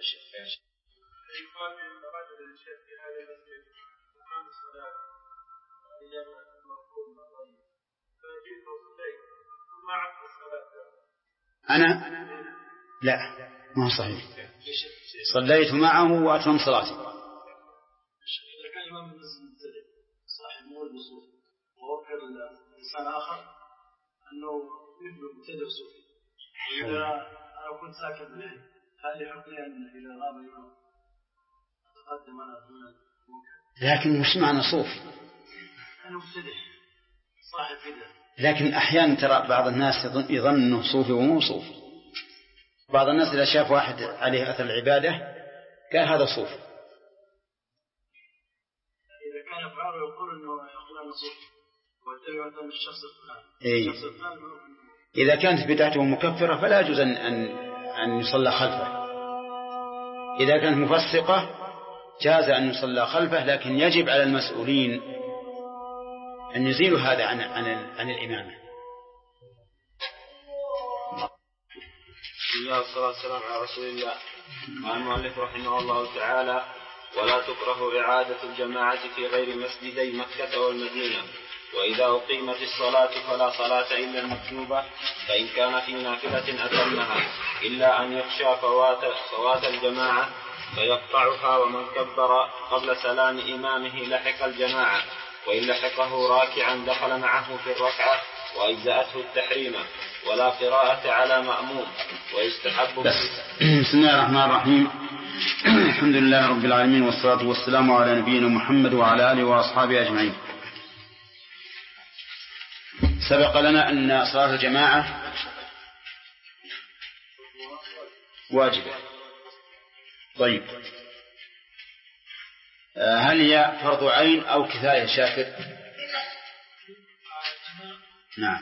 أنا لا ما هو صحيح، صليت معه وأتمم صلاتي. إذا كان إمام المسجد مبتدئ صاحب مول بصوت ووكل إنسان آخر أنه مثل مبتدئ صوفي، إذا أنا كنت ساكت معي هل يحقني أن إذا غاب الإمام أتقدم أنا دون الموكل؟ لكن مش معنى صوف، أنا مبتدئ صاحب بدعة. لكن أحيانا ترى بعض الناس يظن أنه صوفي ومو صوفي. بعض الناس إذا شاف واحد عليه أثر العبادة قال هذا صوفي. إذا كان فعله يقول أنه صوفي ويتبع عن الشخص الفلاني. إذا كانت بدعته مكفرة فلا يجوز أن يصلى خلفه. إذا كانت مفسقة جاز أن يصلى خلفه، لكن يجب على المسؤولين أن يزيلوا هذا عن الإمامة. بسم الله والصلاة والسلام على رسول الله. قال المؤلف رحمه الله تعالى: ولا تكره إعادة الجماعة في غير مسجدي مكة والمدينة، وإذا أقيمت الصلاة فلا صلاة إلا المكتوبة، فإن كان في نافلة أتمها، إلا أن يخشى فوات الجماعة فيقطعها، ومن كبر قبل سلام إمامه لحق الجماعة، وإن لحقه راكعا دخل معه في الركعة وأجزأته التحريمة، ولا قراءة على مأموم، ويستحب. بسم الله الرحمن الرحيم. الحمد لله رب العالمين، والصلاة والسلام على نبينا محمد وعلى آله وأصحابه أجمعين. سبق لنا أن صلاة الجماعة واجبة. طيب، هل هي فرض عين أو كفاية شاكر؟ نعم،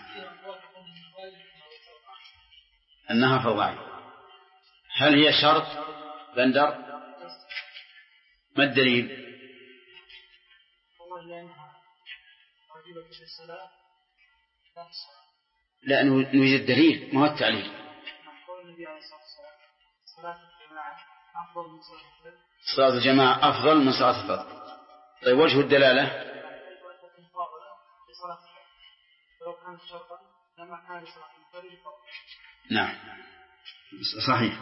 أنها فرض عين. هل هي شرط بندر؟ ما الدليل؟ لا نريد الدليل ما هو التعليل. صلاة الجماعة أفضل من صلاة الفرد. طيب وجه الدلالة؟ نعم صحيح.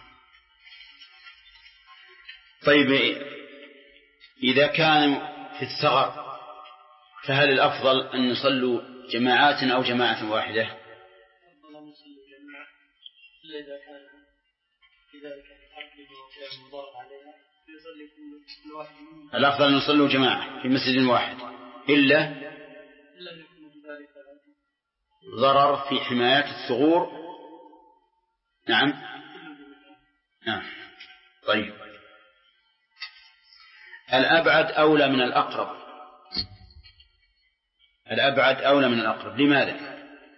طيب إذا كانوا في الثغر فهل الأفضل أن يصلوا جماعات أو جماعة واحدة؟ الأفضل أن يصلوا جماعة في مسجد واحد إلا ضرر في حماية الثغور. نعم نعم. طيب الأبعد أولى من الأقرب. الأبعد أولى من الأقرب، لماذا؟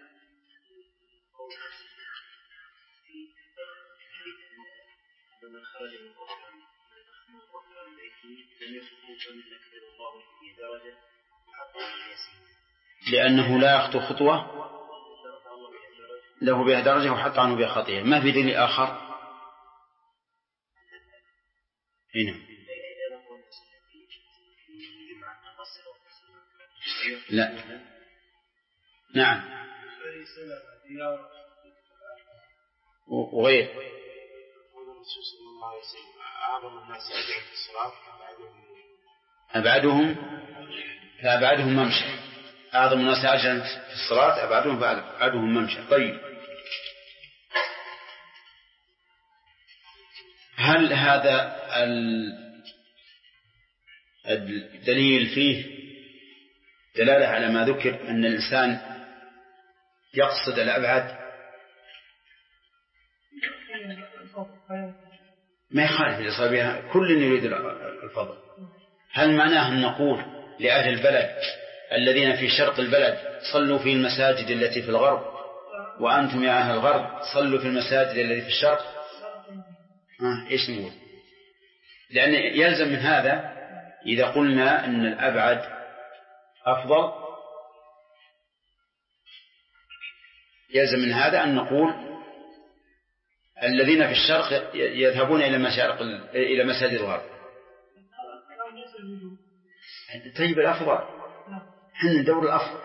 لأنه لا يخطو خطوة له بها درجة وحط عنه بها خطيئة. ما في دليل آخر؟ هنا لا. نعم وغير أبعدهم فأبعدهم ممشى. أعظم الناس أجرا في الصلاة أبعدهم فأبعدهم ممشى. طيب هل هذا الدليل فيه دلالة على ما ذكر أن الإنسان يقصد الأبعد؟ ما يخالف الإصابة، كل يريد الفضل. هل معناه أن نقول لأهل البلد الذين في شرق البلد صلوا في المساجد التي في الغرب، وأنتم يا أهل الغرب صلوا في المساجد التي في الشرق؟ إيش نقول؟ لأن يلزم من هذا إذا قلنا أن الأبعد أفضل، يلزم من هذا أن نقول الذين في الشرق يذهبون إلى مساجد الغرب. طيب الأفضل حن الدور الأفضل.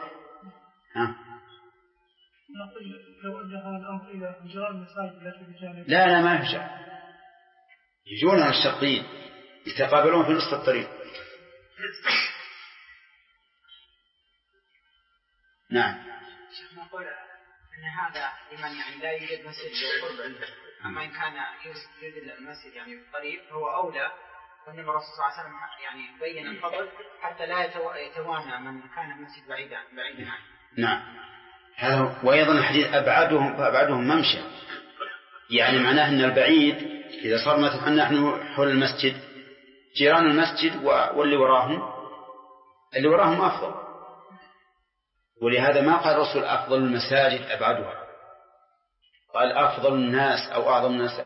لو وجه الأمر إلى إجراء المساجد التي بجانب لا ما يفجع، يجون على الشرقيين يتقابلون في نصف الطريق. نعم. شيخ نقول أن هذا لمن يعني لا يوجد مسجد قرب عنده، أما إن كان يوجد المسجد يعني في الطريق فهو أولى. وإنما الرسول صلى الله عليه وسلم يعني بين الفضل حتى لا يتوانى من كان المسجد بعيدا عنه. نعم هذا. وأيضا الحديث أبعدهم ممشى، يعني معناه أن البعيد إذا صار مثلا نحن حول المسجد جيران المسجد واللي وراهم أفضل. ولهذا ما قال الرسول أفضل المساجد أبعدها، قال أفضل الناس أو أعظم الناس.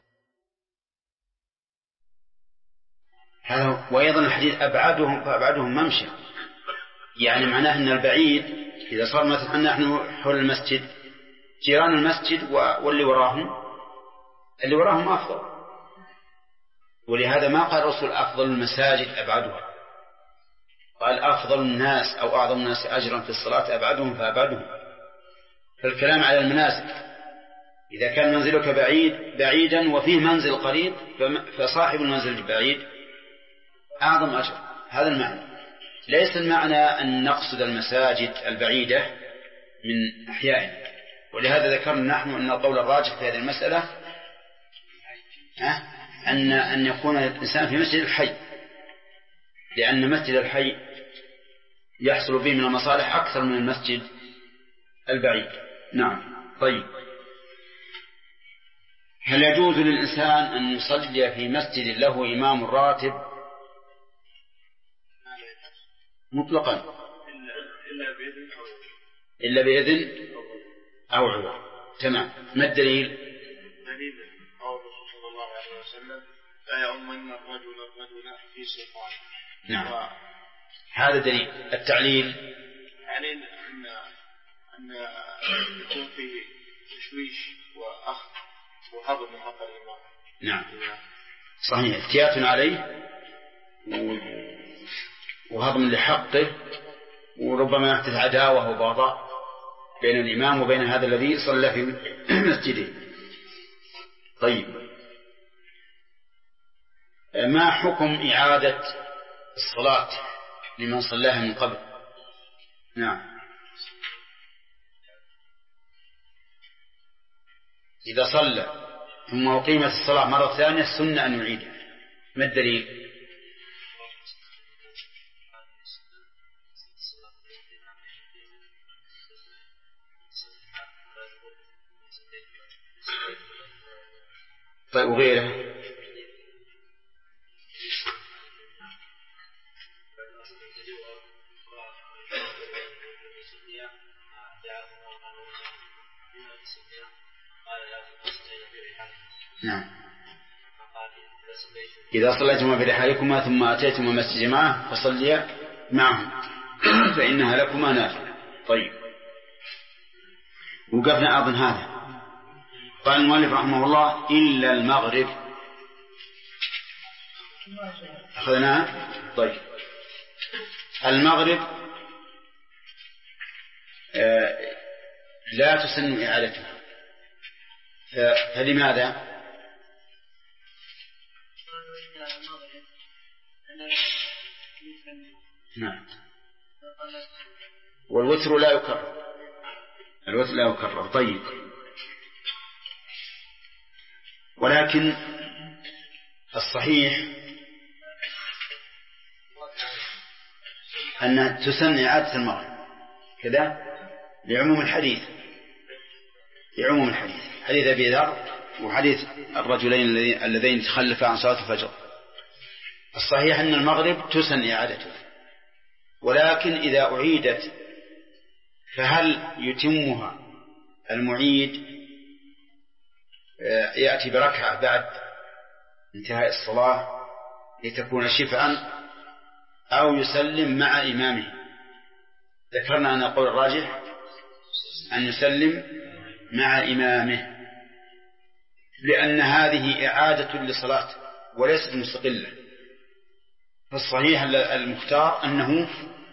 هذا. وأيضا الحديث أبعدهم ممشى، يعني معناه أن البعيد إذا صار مثلا نحن حول المسجد جيران المسجد واللي وراهم أفضل. ولهذا ما قال الرسول أفضل المساجد أبعدها، قال أفضل الناس أو أعظم الناس أجرا في الصلاة أبعدهم فأبعدهم. فالكلام على المنازل، إذا كان منزلك بعيدا وفيه منزل قريب فصاحب المنزل البعيد أعظم أجر. هذا المعنى. ليس المعنى أن نقصد المساجد البعيدة من أحيائنا. ولهذا ذكرنا نحن أن القول الراجح في هذه المسألة أن يكون الإنسان في مسجد الحي، لأن مسجد الحي يحصل به من المصالح أكثر من المسجد البعيد. نعم. طيب هل يجوز للإنسان أن يصلي في مسجد له إمام راتب مطلقا إلا بإذن أو عذر؟ تمام. ما الدليل؟ دليل قول الرسول صلى الله عليه وسلم لا يؤمن الرجل في سلطانه. نعم هذا دليل. التعليل أن يكون فيه تشويش وأخذ وهضم من حق الإمام. نعم صحيح احتياط عليه وهضم لحقه، وربما يحدث عداوة وبغضاء بين الإمام وبين هذا الذي صلى في مسجده. طيب، ما حكم إعادة الصلاة لمن صلاها من قبل؟ نعم، إذا صلى ثم أقيمت الصلاة مرة ثانية سنة أن يعيدها. ما الدليل؟ طيب، وغيره؟ نعم، إذا صليتما برحالكما ثم أتيتما مسجد جماعة فصليا معهم فإنها لكما نافلة. طيب، وقفنا أظن هذا. قال المؤلف رحمه الله إلا المغرب، أخذناها. طيب، المغرب لا تسن إعادتها، فلماذا؟ نعم، والوتر لا يكرر، الوتر لا يكرر. طيب، ولكن الصحيح أن تسن إعادة المغرب كذا لعموم الحديث، حديث أبي ذر وحديث الرجلين اللذين تخلفا عن صلاة الفجر. الصحيح أن المغرب تسن إعادته، ولكن إذا أعيدت فهل يتمها المعيد يأتي بركعة بعد انتهاء الصلاة لتكون شفعا، أو يسلم مع إمامه؟ ذكرنا أن القول الراجح أن يسلم مع إمامه، لأن هذه إعادة لصلاة وليست مستقلة. فالصحيح المختار أنه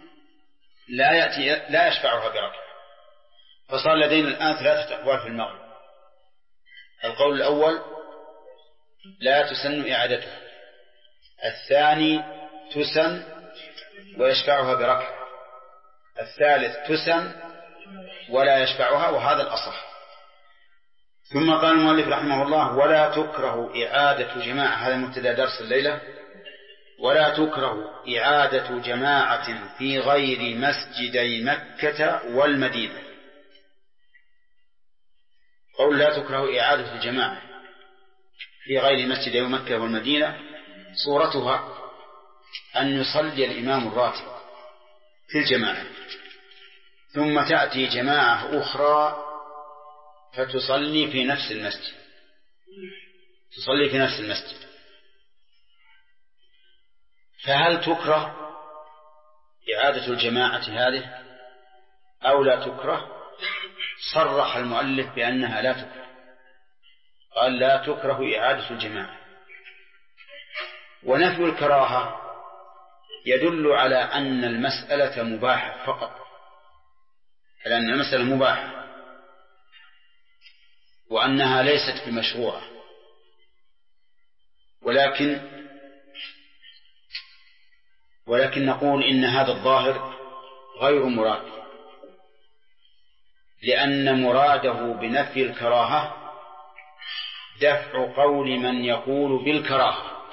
لا يشفعها بركعة. فصار لدينا الآن 3 أقوال في المغرب. القول الأول لا تسن إعادتها، الثاني تسن ويشفعها بركعة، الثالث تسن ولا يشفعها، وهذا الأصح. ثم قال المؤلف رحمه الله ولا تكره إعادة جماعة، هذا مبتدأ درس الليلة، ولا تكره إعادة جماعة في غير مسجدي مكة والمدينة. قول لا تكره إعادة الجماعة في غير مسجدي مكة والمدينة صورتها أن يصلي الإمام الراتب في الجماعة ثم تأتي جماعة أخرى فتصلي في نفس المسجد، فهل تكره إعادة الجماعة هذه أو لا تكره؟ صرح المؤلف بأنها لا تكره، قال لا تكره إعادة الجماعة. ونفي الكراهة يدل على أن المسألة مباحة فقط، على أن المسألة مباحة وأنها ليست بمشروعة، ولكن نقول إن هذا الظاهر غير مراد، لأن مراده بنفي الكراهة دفع قول من يقول بالكراهة.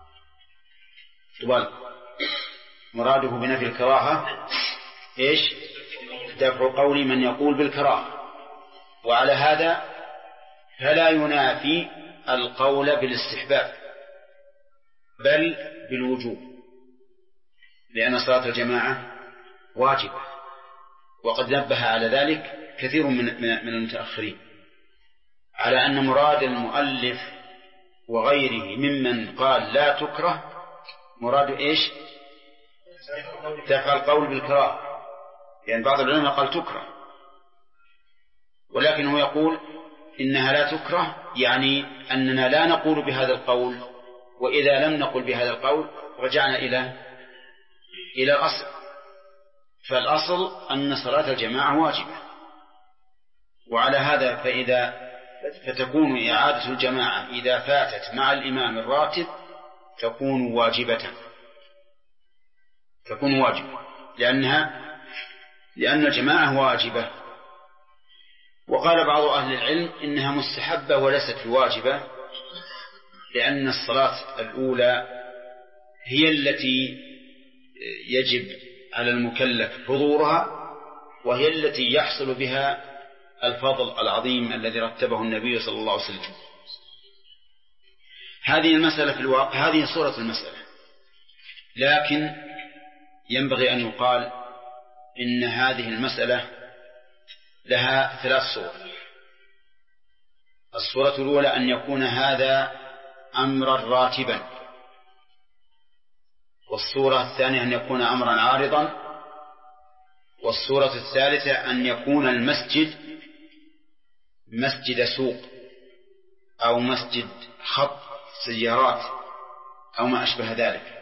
مراده بنفي الكراهة إيش؟ دفع قول من يقول بالكراهة، وعلى هذا فلا ينافي القول بالاستحباب بل بالوجوب، لأن صلاة الجماعة واجبة، وقد نبه على ذلك كثير من المتأخرين على أن مراد المؤلف وغيره ممن قال لا تكره مراد إيش؟ دفع القول بالكراهة، لأن بعض العلماء قال تكره، ولكنه يقول إنها لا تكره، يعني أننا لا نقول بهذا القول وإذا لم نقل بهذا القول رجعنا إلى الأصل، فالأصل أن صلاة الجماعة واجبة، وعلى هذا فتكون إعادة الجماعة إذا فاتت مع الإمام الراتب تكون واجبة، لأن الجماعة واجبة. وقال بعض أهل العلم إنها مستحبة وليست واجبة، لأن الصلاة الأولى هي التي يجب على المكلف حضورها، وهي التي يحصل بها الفضل العظيم الذي رتبه النبي صلى الله عليه وسلم. هذه المسألة في الواقع، هذه صورة المسألة، لكن ينبغي أن يقال إن هذه المسألة لها 3 صور. الصورة الأولى أن يكون هذا أمرا راتبا، والصورة الثانية أن يكون أمرا عارضا، والصورة الثالثة أن يكون المسجد مسجد سوق أو مسجد خط سيارات أو ما أشبه ذلك.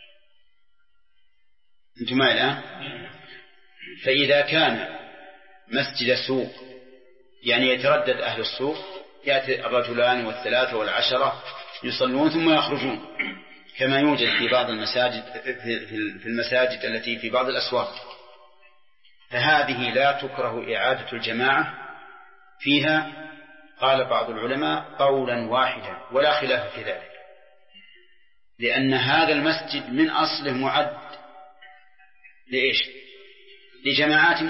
أنتم معي الآن؟ فإذا كان مسجد سوق يعني يتردد أهل السوق، يأتي الرجلان والثلاثة والعشرة يصلون ثم يخرجون، كما يوجد في بعض المساجد في المساجد التي في بعض الأسواق، فهذه لا تكره إعادة الجماعة فيها، قال بعض العلماء قولا واحدا ولا خلاف في ذلك، لأن هذا المسجد من أصله معد لإيش؟ لجماعات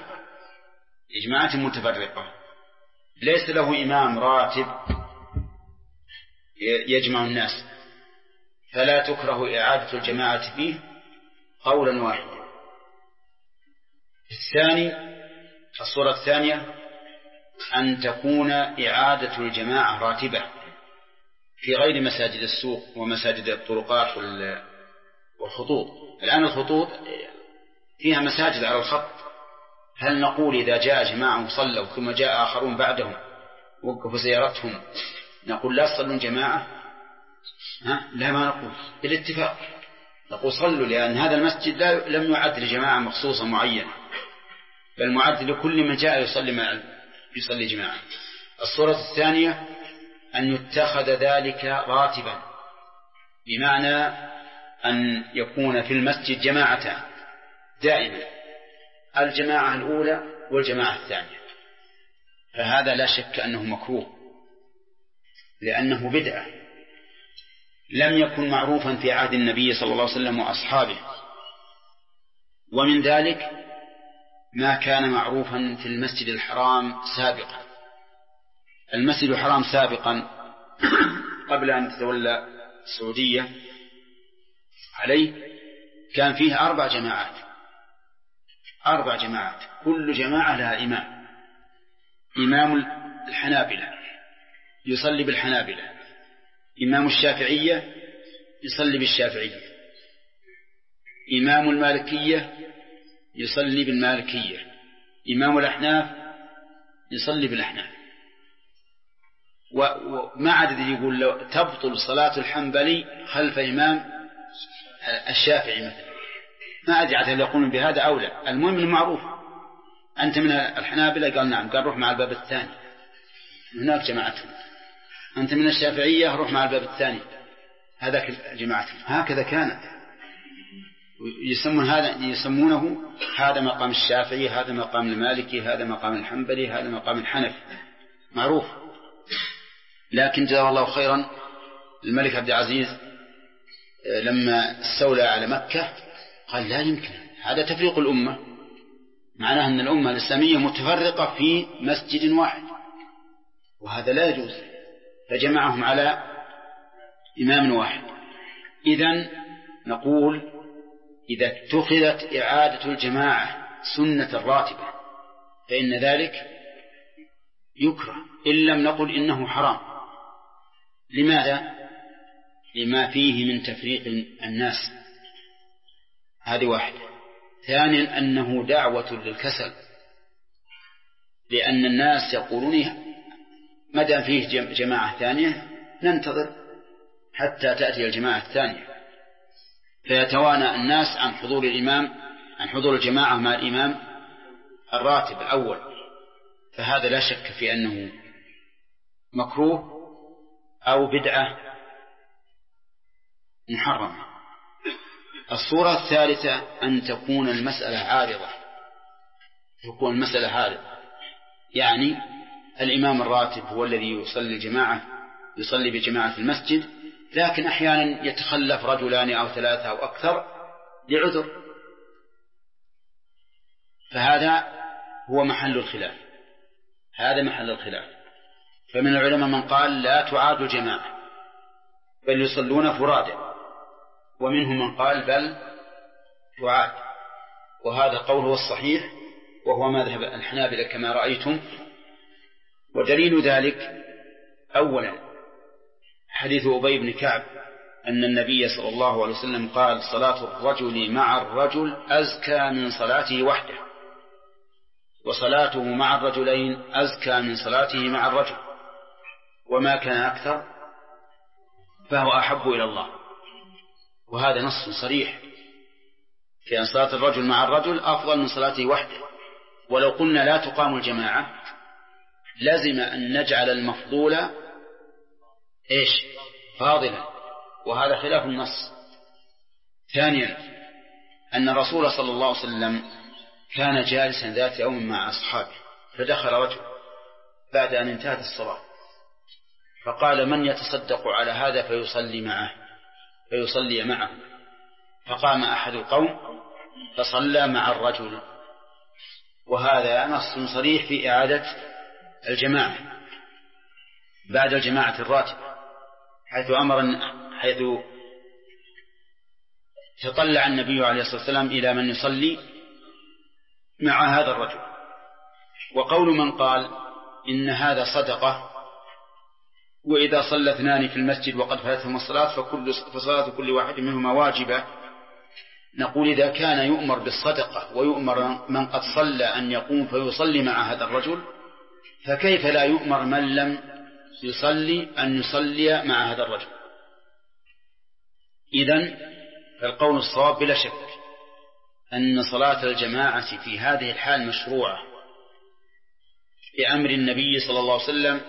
متفرقة، ليس له إمام راتب يجمع الناس، فلا تكره إعادة الجماعة فيه قولا واحدا. الصورة الثانية أن تكون إعادة الجماعة راتبة في غير مساجد السوق ومساجد الطرقات والخطوط. الآن الخطوط فيها مساجد على الخط، هل نقول إذا جاء جماعة صلوا ثم جاء آخرون بعدهم وقفوا سيارتهم نقول لا تصلون جماعة؟ لا، ما نقول، بالاتفاق نقول صلوا، لأن هذا المسجد لم يعد لجماعة مخصوصة معينة، بل معد لكل من جاء يصلي جماعة. الصورة الثانية أن يتخذ ذلك راتبا، بمعنى أن يكون في المسجد جماعتان دائما، الجماعة الأولى والجماعة الثانية، فهذا لا شك أنه مكروه، لأنه بدعة لم يكن معروفا في عهد النبي صلى الله عليه وسلم وأصحابه، ومن ذلك ما كان معروفا في المسجد الحرام سابقا. المسجد الحرام سابقا قبل أن تتولى السعودية عليه كان فيه 4 جماعات، كل جماعة لها إمام الحنابلة يصلي بالحنابلة، إمام الشافعية يصلي بالشافعية، إمام المالكية يصلي بالمالكية، إمام الأحناف يصلي بالأحناف. وما عدد يقول لو تبطل صلاة الحنبلي خلف إمام الشافعي مثلا، ما أدري عاد يقولون بهذا أو لا، المهم المعروف أنت من الحنابلة قال نعم، قال روح مع الباب الثاني هناك جماعتهم، أنت من الشافعية روح مع الباب الثاني هذاك جماعتهم. هكذا كانت، يسمونه هذا مقام الشافعي، هذا مقام المالكي، هذا مقام الحنبلي، هذا مقام الحنفي، معروف. لكن جزاه الله خيرا الملك عبد العزيز لما استولى على مكة قال لا يمكن، هذا تفريق الأمة، معناه أن الأمة الإسلامية متفرقة في مسجد واحد، وهذا لا يجوز، فجمعهم على إمام واحد. إذن نقول إذا اتخذت إعادة الجماعة سنة راتبة فإن ذلك يكره، إن لم نقل إنه حرام. لماذا؟ لما فيه من تفريق الناس، هذه واحدة. ثانيا أنه دعوة للكسل، لأن الناس يقولون مدى فيه جماعة ثانية ننتظر حتى تأتي الجماعة الثانية، فيتوانى الناس عن حضور الجماعة مع الإمام الراتب الأول، فهذا لا شك في أنه مكروه أو بدعة محرمة. الصورة الثالثة أن تكون المسألة عارضة، يعني الإمام الراتب هو الذي يصلي بجماعة المسجد، لكن أحيانا يتخلف رجلان أو 3 أو أكثر لعذر، فهذا هو محل الخلاف. فمن العلماء من قال لا تعاد الجماعة بل يصلون فرادى، ومنهم من قال بل تعاد، وهذا قوله الصحيح وهو مذهب الحنابلة كما رأيتم. ودليل ذلك أولا حديث أبي بن كعب أن النبي صلى الله عليه وسلم قال: صلاة الرجل مع الرجل أزكى من صلاته وحده، وصلاته مع الرجلين أزكى من صلاته مع الرجل، وما كان أكثر فهو أحب إلى الله. وهذا نص صريح في أن صلاة الرجل مع الرجل أفضل من صلاته وحده. ولو قلنا لا تقام الجماعة لازم أن نجعل المفضول فاضلا، وهذا خلاف النص. ثانيا أن الرسول صلى الله عليه وسلم كان جالسا ذات يوم مع أصحابه، فدخل رجل بعد أن انتهت الصلاة فقال: من يتصدق على هذا فيصلي معه؟ فقام أحد القوم فصلى مع الرجل. وهذا نص صريح في إعادة الجماعة بعد الجماعة الراتبة، حيث تطلع النبي عليه الصلاة والسلام إلى من يصلي مع هذا الرجل. وقول من قال إن هذا صدقة، وإذا صلى 2 في المسجد وقد فاتهم الصلاة فصلاة كل واحد منهما واجبة، نقول إذا كان يؤمر بالصدقة ويؤمر من قد صلى أن يقوم فيصلي مع هذا الرجل، فكيف لا يؤمر من لم يصلي أن يصلي مع هذا الرجل؟ إذن فالقول الصواب بلا شك أن صلاة الجماعة في هذه الحال مشروعة بأمر النبي صلى الله عليه وسلم،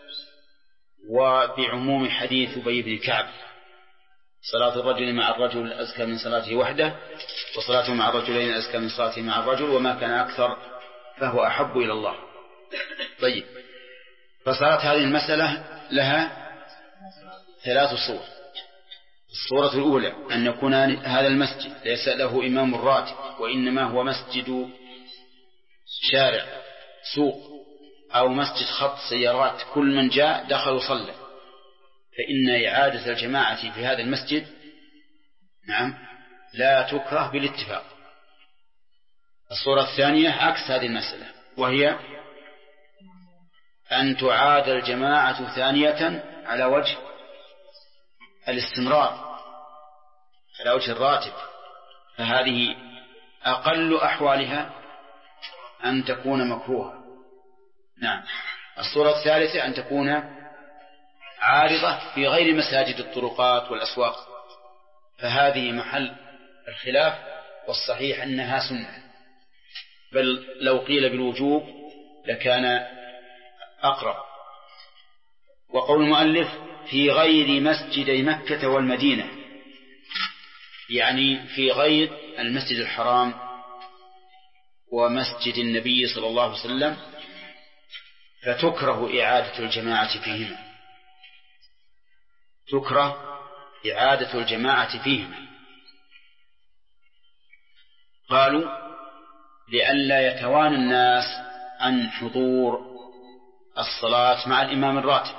وبعموم حديث أبي بن كعب: صلاة الرجل مع الرجل أزكى من صلاته وحده، وصلاته مع الرجلين أزكى من صلاته مع الرجل، وما كان أكثر فهو أحب إلى الله. طيب، فصارت هذه المسألة لها 3 صور. الصورة الأولى أن يكون هذا المسجد ليس له إمام راتب، وإنما هو مسجد شارع سوق أو مسجد خط سيارات، كل من جاء دخل وصلى، فإن إعادة الجماعة في هذا المسجد لا تكره بالاتفاق. الصورة الثانية عكس هذه المسألة، وهي أن تعاد الجماعة ثانية على وجه الاستمرار، على وجه الراتب، فهذه أقل أحوالها أن تكون مكروهة. الصورة الثالثة أن تكون عارضة في غير مساجد الطرقات والأسواق، فهذه محل الخلاف، والصحيح أنها سنة، بل لو قيل بالوجوب لكان أقرب. وقول المؤلف في غير مسجدي مكة والمدينة، يعني في غير المسجد الحرام ومسجد النبي صلى الله عليه وسلم، فتكره إعادة الجماعة فيهما، تكره إعادة الجماعة فيهما. قالوا لئلا يتوانى الناس عن حضور الصلاة مع الإمام الراتب،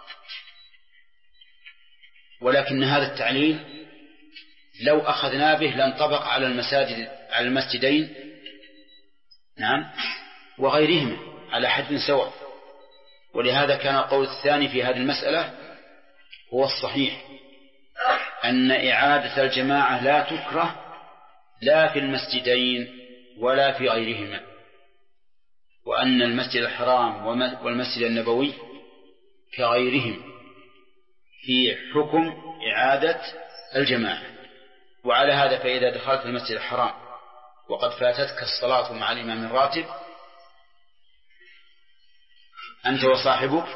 ولكن هذا التعليل لو أخذنا به لانطبق على المسجدين وغيرهما على حد سواء. ولهذا كان القول الثاني في هذه المسألة هو الصحيح، أن إعادة الجماعة لا تكره لا في المسجدين ولا في غيرهما، وأن المسجد الحرام والمسجد النبوي كغيرهم في حكم إعادة الجماعة. وعلى هذا فإذا دخلت المسجد الحرام وقد فاتتك الصلاة مع الإمام الراتب أنت وصاحبك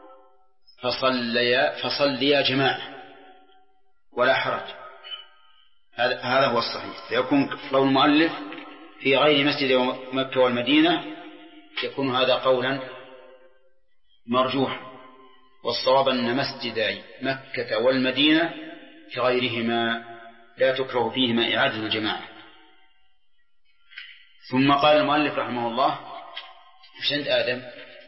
فصليا جماعة ولا حرج. هذا هو الصحيح. فيكون قول المؤلف في غير مسجد مكة والمدينة يكون هذا قولا مرجوحا، والصواب أن مسجد مكة والمدينة كغيرهما لا تكره فيهما إعادة الجماعة. ثم قال المؤلف رحمه الله مش عند آدم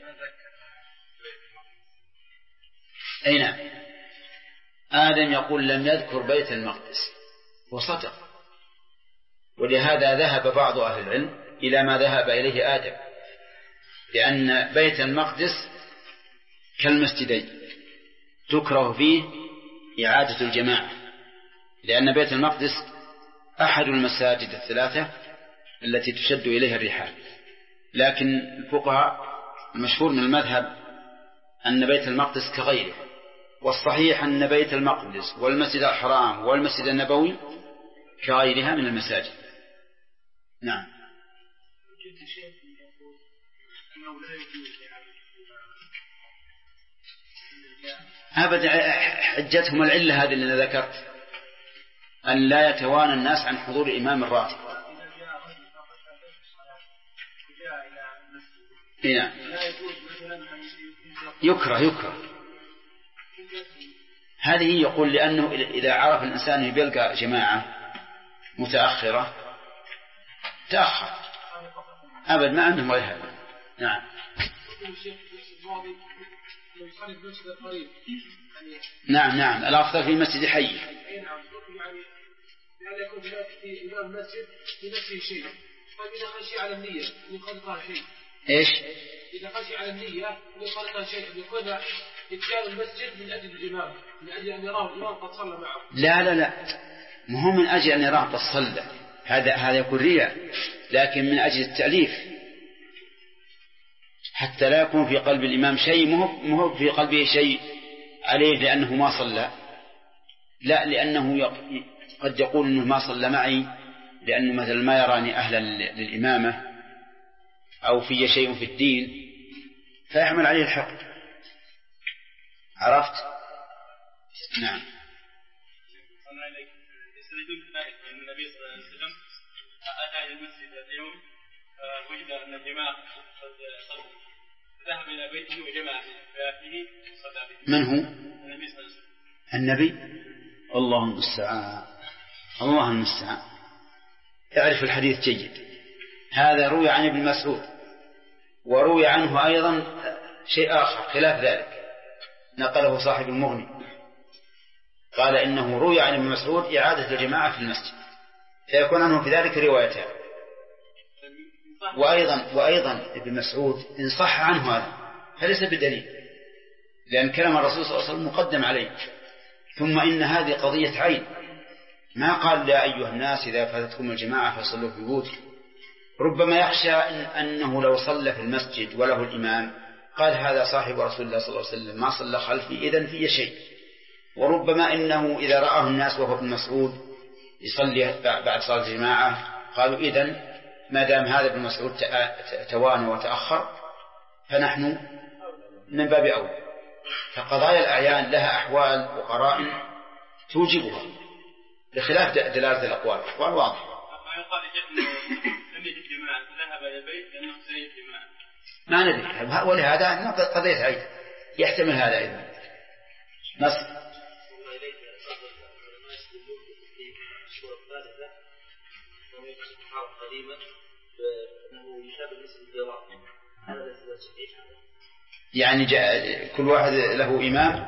أي نعم آدم يقول لم يذكر بيت المقدس وصدق، ولهذا ذهب بعض أهل العلم إلى ما ذهب إليه آدم، لأن بيت المقدس كالمسجدين تكره فيه إعادة الجماعة، لأن بيت المقدس أحد المساجد الثلاثة التي تشد إليها الرحال. لكن الفقهاء المشهور من المذهب أن بيت المقدس كغيره، والصحيح أن بيت المقدس والمسجد الحرام والمسجد النبوي كغيرها من المساجد. نعم. أبدا حجتهم العلة هذه اللي ذكرت، أن لا يتوانى الناس عن حضور الإمام الراتب. نعم. يكره هذه يقول لأنه إذا عرف الإنسان بيلقى جماعة متأخرة تأخر أبد ما عندهم غير هذا. نعم. نعم الأفضل في المسجد حي. هذا يكون في إمام المسجد في نفسه شيء، فإذا خشي على النية يخلقها شيء. إيش؟ إذا خشي على النية يخلقها شيء يكون إتيان المسجد من أجل الإمام، من أجل أن يراه الإمام قد صلى معه. لا مو من أجل أن يراه قد صلى، هذا يكون رياء، لكن من أجل التأليف حتى لا يكون في قلب الإمام شيء، مو في قلبه شيء عليه لأنه ما صلى، لا لأنه قد يقول إنه ما صلى معي لأنه مثلا ما يراني أهلا للإمامة أو في شيء في الدين فيحمل عليه الحق. عرفت؟ نعم. النبي صلى الله عليه وسلم أتى إلى المسجد اليوم وجد أن الجماعة قد صلوا، ذهب إلى بيته وجمع فيه صلى به. من هو؟ النبي صلى الله عليه وسلم. النبي؟ الله المستعان. يعرف الحديث جيد. هذا روي عن ابن مسعود، وروي عنه أيضا شيء آخر خلاف ذلك نقله صاحب المغني، قال إنه روي عن ابن مسعود إعادة الجماعة في المسجد، فيكون عنه في ذلك روايتان. وأيضا ابن مسعود إن صح عنه هذا فليس بدليل، لأن كلام الرسول صلى الله عليه وسلم مقدم عليه. ثم إن هذه قضية عين، ما قال يا أيها الناس إذا فاتتكم الجماعة فصلوا في بيوتكم. ربما يخشى أنه لو صلى في المسجد وله الإمام قال هذا صاحب رسول الله صلى الله عليه وسلم ما صلى خلفي إذن في شيء. وربما إنه إذا رآه الناس وهو ابن مسعود يصلي بعد صلاة الجماعة قالوا إذن ما دام هذا ابن مسعود توانى وتأخر فنحن من باب أول. فقضايا الأعيان لها أحوال وقرائن توجبها بخلاف دلالة الأقوال. أقوال واضحة. ما ندري، ولهذا قضية عيد يحتمل هذا أيضا. نصر. يعني كل واحد له إمام.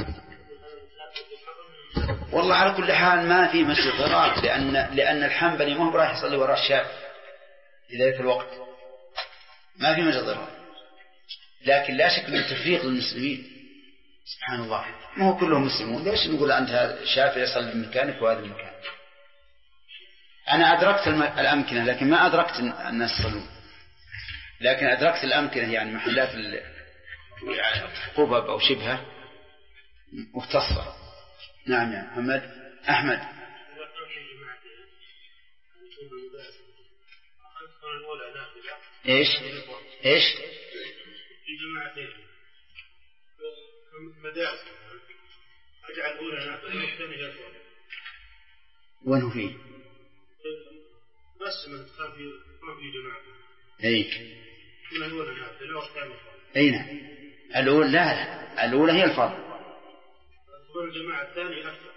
والله على كل حال ما في مسجد ضرار، لأن الحنبلي ما هو راح يصلي وراء الشافعي في ذلك الوقت، ما في مسجد ضرار. لكن لا شك من تفريق للمسلمين سبحان الله، ما هو كلهم مسلمون، ليش نقول أنت الشافعي يصلي بمكانك وهذا المكان؟ أنا أدركت الأمكنة لكن ما أدركت الناس يصلون، لكن أدركت الأمكنة يعني محلات قبب أو شبهه مختصة. نعم يا محمد. أحمد. إيش في جماعتين مدارس أجعل الأولى نافلة والثانية أفضل. وين هو فيه؟ بس من كان في جماعة. أي. من الأولى نافلة والثانية أفضل. أي نعم. الأولى هي الفرض. والجماعة الثانية أفضل.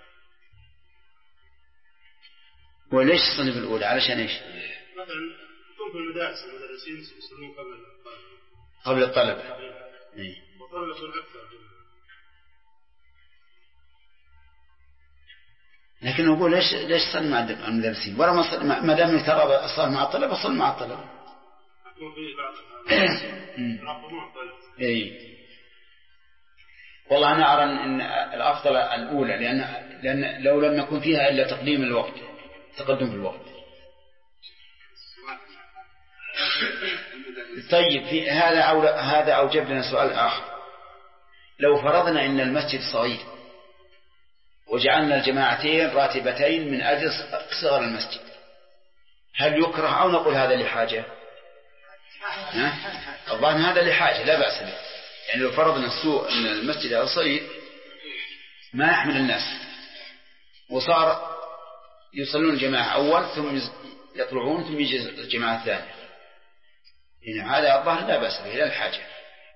وليش الصنف الأولى؟ علشان إيش؟ مثلا تكون في المدارسين يصلون قبل الطلبة. إيه. وطلبة أكثر. لكن نقول ليش صل مع المدرسين ولا ما دام ترى صار مع الطلبة صل مع الطلبة. إيه. والله أنا أرى أن الأفضل الأولى لأن لو لم يكن فيها إلا تقديم الوقت تقدم في الوقت. طيب في هذا أوجب لنا سؤال آخر. لو فرضنا أن المسجد صغير وجعلنا الجماعتين راتبتين من أجل صغر المسجد هل يكره أو نقول هذا لحاجة؟ الظاهر هذا لحاجة لا بأس به. يعني لو فرضنا أن المسجد صغير ما يحمل الناس وصار يصلون الجماعة أول ثم يطلعون ثم يجي الجماعة الثانية يعني هذا الظاهر لا بأس به لا الحاجة.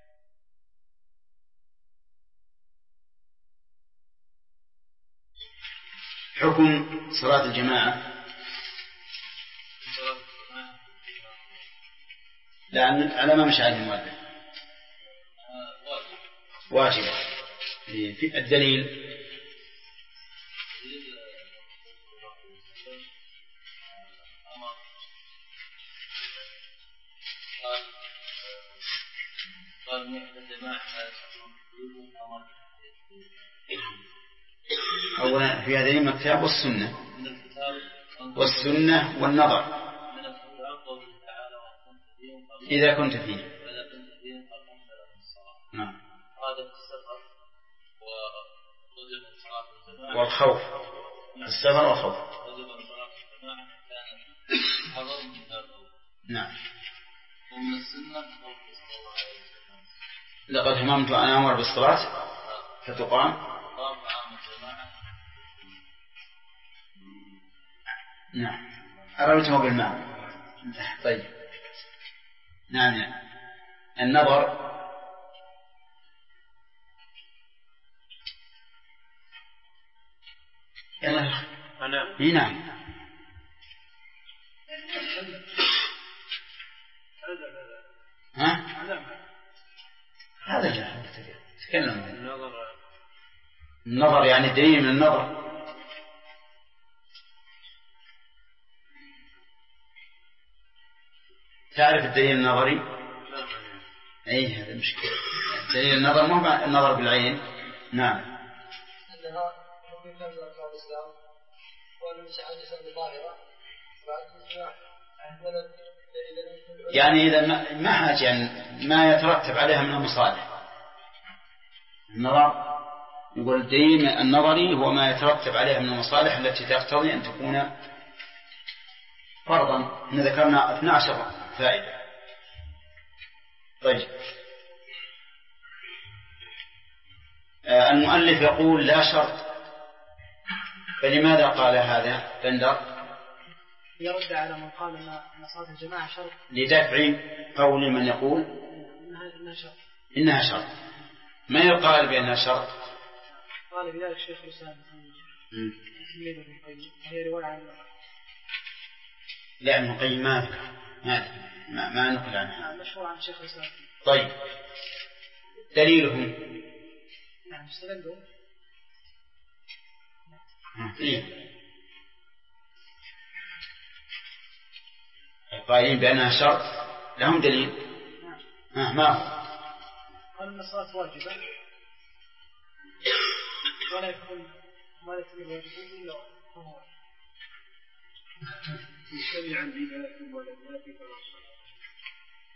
حكم صلاة الجماعة لأن على ما مش عارف المؤذن واجبة. في الدليل أولا في هذين الكتاب والسنة والنظر إذا كنت فيه. نعم. والخوف السفر والخوف. نعم. لقد هممت أن أمر بالصلاة فتقام. نعم. أرأيتم بالماء. طيب. نعم. النظر يلا. نعم. هذا لا تكلم. النظر يعني دليل من النظر. تعرف الدليل النظري؟ أي هذا مشكلة. دليل النظر مو النظر بالعين. نعم. أنها ممكن تنزل على الإسلام والمساعدة بالظاهرة يعني إذا ما حاجة يعني ما يترتب عليها من المصالح. النظر يقول الدليل النظري هو ما يترتب عليها من المصالح التي تقتضي أن تكون فرضا. إن ذكرنا 12 فائدة. طيب. المؤلف يقول لا شرط. فلماذا قال هذا بندر؟ يرد على من قال أن صلاة الجماعة شرط لدفع قول من يقول إنها شرط. ما يقال بأنها شرط. قال بذلك الشيخ الإسلام هي رواية عن لا ابن القيم ما نقل عنها. مشهور عن الشيخ الإسلام. طيب دليلهم نعم استدلوا قائلين بأنها شرط لهم دليل. ما هو؟ قال أن الصلاة واجبة ولا يكون واجب إلا هو مجتمعا بذاته ولا ذاته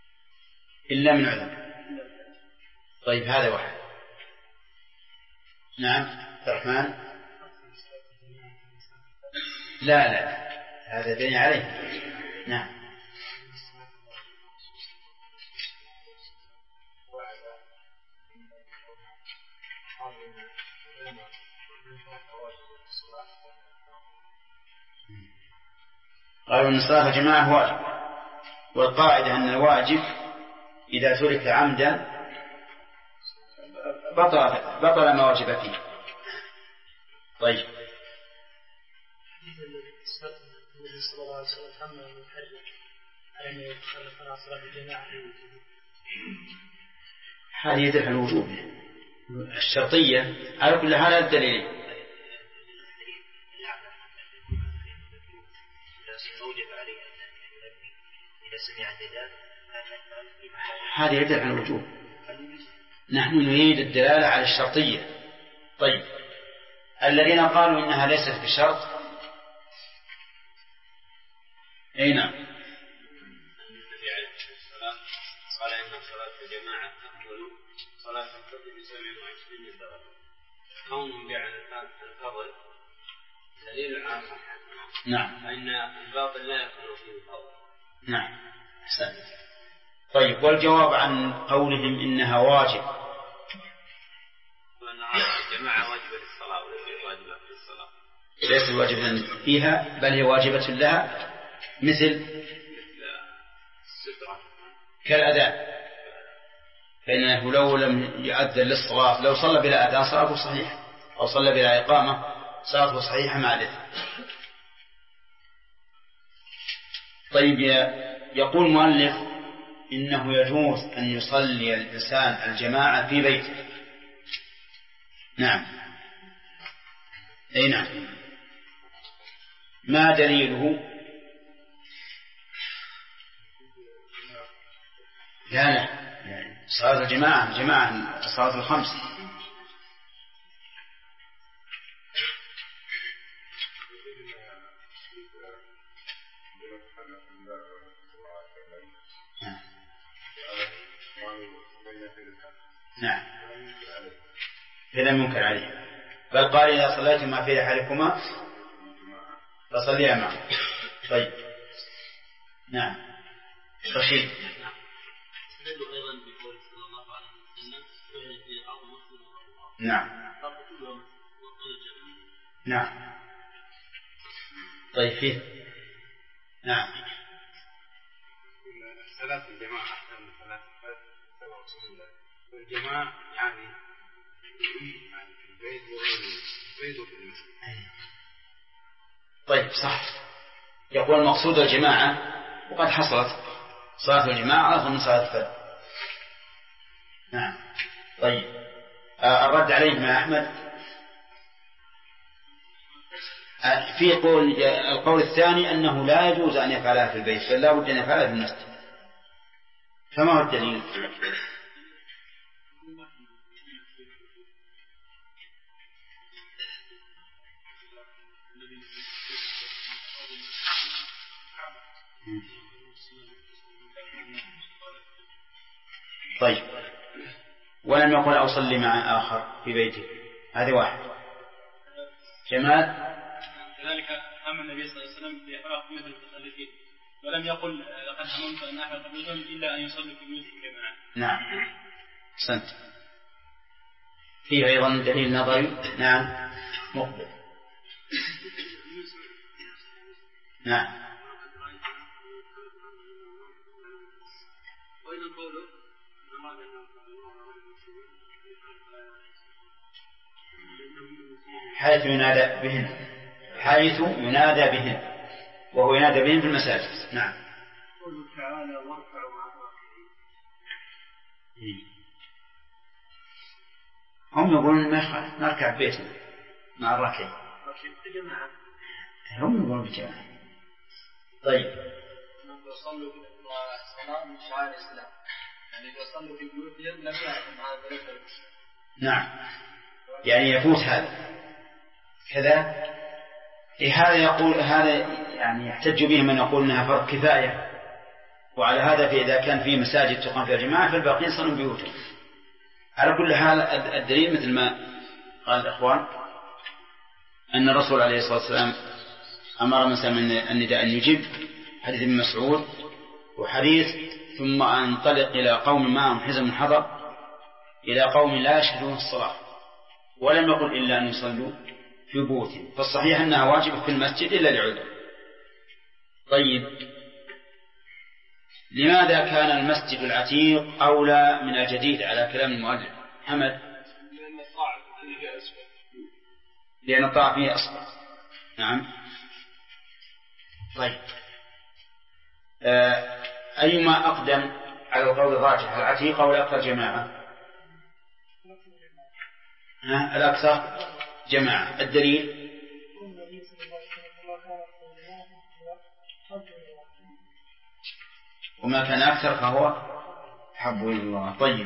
إلا من عذر. طيب هذا واحد. نعم عبد الرحمن. لا هذا دين عليه. نعم. قالوا أن صلاة الجماعة واجب، والقاعدة أن الواجب إذا ترك عمدا بطل ما وجب فيه. طيب. النبي صلى الله عليه وسلم هم من حج أن يتخلف عن صلاة الجماعة. هذه يدل على الوجوب الشرطية على كل حال. الدليل هذا يدل على الوجوب. نحن نريد الدلالة على الشرطية. طيب الذين قالوا إنها ليست بشرط أي نعم. النبي عليه الصلاة والسلام قال إن صلاة الجماعة تفضل صلاة الفرد ب27 درجة. كون بأن الفضل دليل على صحة. نعم. فإن الباطل لا يكون فيه الفضل. نعم أحسنت. طيب والجواب عن قولهم إنها واجب؟ وأن الجماعة واجبة للصلاة وليست واجبة في الصلاة. ليست واجبة فيها بل هي واجبة لها مثل السترة كالأذان، فإنه لو لم يؤذن للصلاة لو صلى بلا أذان صلاته صحيح، أو صلى بلا إقامة صلاته صحيحة مع الإثم. طيب يقول مؤلف إنه يجوز أن يصلي الإنسان الجماعة في بيته. نعم أي نعم. ما دليله؟ لا صلاة الجماعة الصلاة الخمس. نعم فلم ينكر عليه، بل قال إذا صليتم ما في أحدكما فصليا معه. طيب نعم رشيد. نعم نعم. طيب فيه نعم. صلاة الجماعة أحسن من صلاة الفرد والجماعة يعني في البيت وفي المسجد. طيب صح. يقول المقصود الجماعة وقد حصلت صلاة الجماعة أفضل من صلاة الفرد. نعم. طيب الرد عليه مع أحمد في القول الثاني أنه لا يجوز أن يفعلها في البيت بل لا بد أن يفعلها في المسجد. فما هو الدليل؟ طيب ولم يقل أصلي مع آخر في بيته، هذه واحد. جمال كذلك أمر النبي صلى الله عليه وسلم بإحراق مثل المتخلفين، ولم يقل لقد هممت أن أحرق بيوتهم إلا أن يصلوا في بيوتهم جماعة. نعم أحسنت. فيه أيضا دليل نظري. نعم مقبل. نعم حيث ينادى بهن وهو ينادى بهن في المساجد. نعم. قوله تعالى واركعوا مع الراكعين. هم يقولون ما يخالف نركع بيتنا مع الراكعين. هم يقولون بجماعة. طيب يصلوا في الصلاة من شعائر الإسلام، يعني يصلوا في بيوتهم لم يعلم هذا الرجل. نعم يعني يفوت هذا كذا. هذا يقول هذا يعني يحتج به من يقول انها فرض كفايه، وعلى هذا فاذا كان في مساجد تقام فيها جماعه فالباقين صلوا بيوتهم. على كل حال الدليل مثل ما قال الإخوان أن الرسول عليه الصلاة والسلام أمر من سمع النداء أن يجيب، حديث ابن مسعود، وحديث ثم أنطلق إلى قوم معهم حزم حضر، إلى قوم لا يشهدون الصلاة، ولم يقل إلا أن يصلوا في بيوتهم، فالصحيح أنها واجبة في المسجد إلا لعذر. طيب، لماذا كان المسجد العتيق أولى من الجديد على كلام المؤلف؟ حمد. لأن الطاعة فيه أصغر. نعم. طيب، أيما أقدم على القول الراجح، العتيق أو الأكثر جماعة؟ الأكثر جماعة. الدليل وما كان أكثر فهو أحب إلى الله. طيب،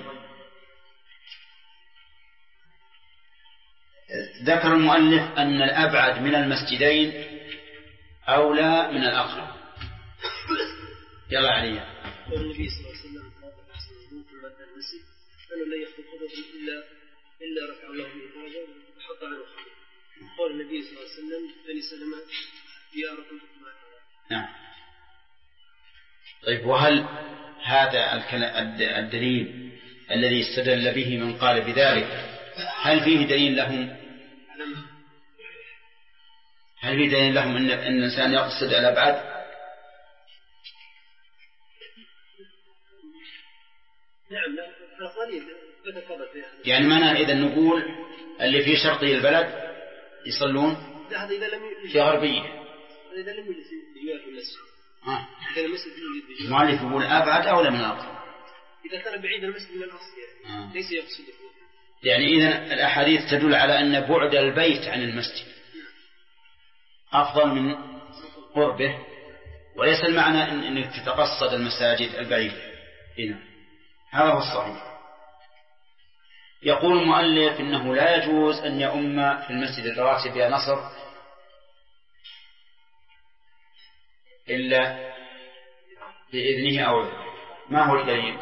ذكر المؤلف أن الأبعد من المسجدين أولى من الأقرب. يلا علي. قال النبي صلى الله عليه وسلم في المسجد أنه لا يخطب خطبا إلا رفع الله به درجة وحط عنه خطبا. قال النبي صلى الله عليه وسلم بني سلمة دياركم تطمع. نعم. طيب، وهل هذا الدليل الذي استدل به من قال بذلك هل فيه دليل لهم؟ هل فيه دليل لهم أن الإنسان يقصد الأبعد؟ نعم. يعني معنى إذا نقول اللي في شرقي البلد يصلون في غربية. إذا لم يجلس بجوار المسجد المؤلف يقول أبعد أولى من الأقرب. إذا كان بعيد المسجد من الأصل ليس يقصده. يعني إذن الأحاديث تدل على أن بعد البيت عن المسجد أفضل من قربه، وليس المعنى أنك تتقصد المساجد البعيدة. هذا هو الصحيح. يقول المؤلف إنه لا يجوز أن يؤم في المسجد الرواتب يا نصر إلا بإذنه أو إذنه. ما هو الدليل؟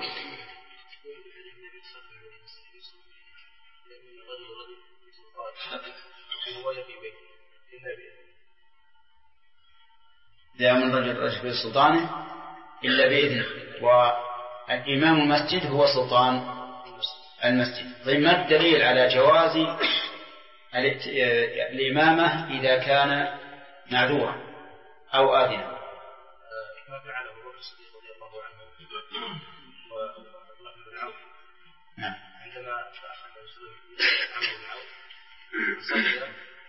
لا من رجل في سلطانه إلا بإذنه، والإمام المسجد هو سلطان المسجد. طيب، ما الدليل على جواز الإمامة إذا كان معذورا أو آذنا؟ ما فعله أبو الصديق رضي الله عنه وابن عوف. نعم. عندما تأخذ عمرو بن عوف صلى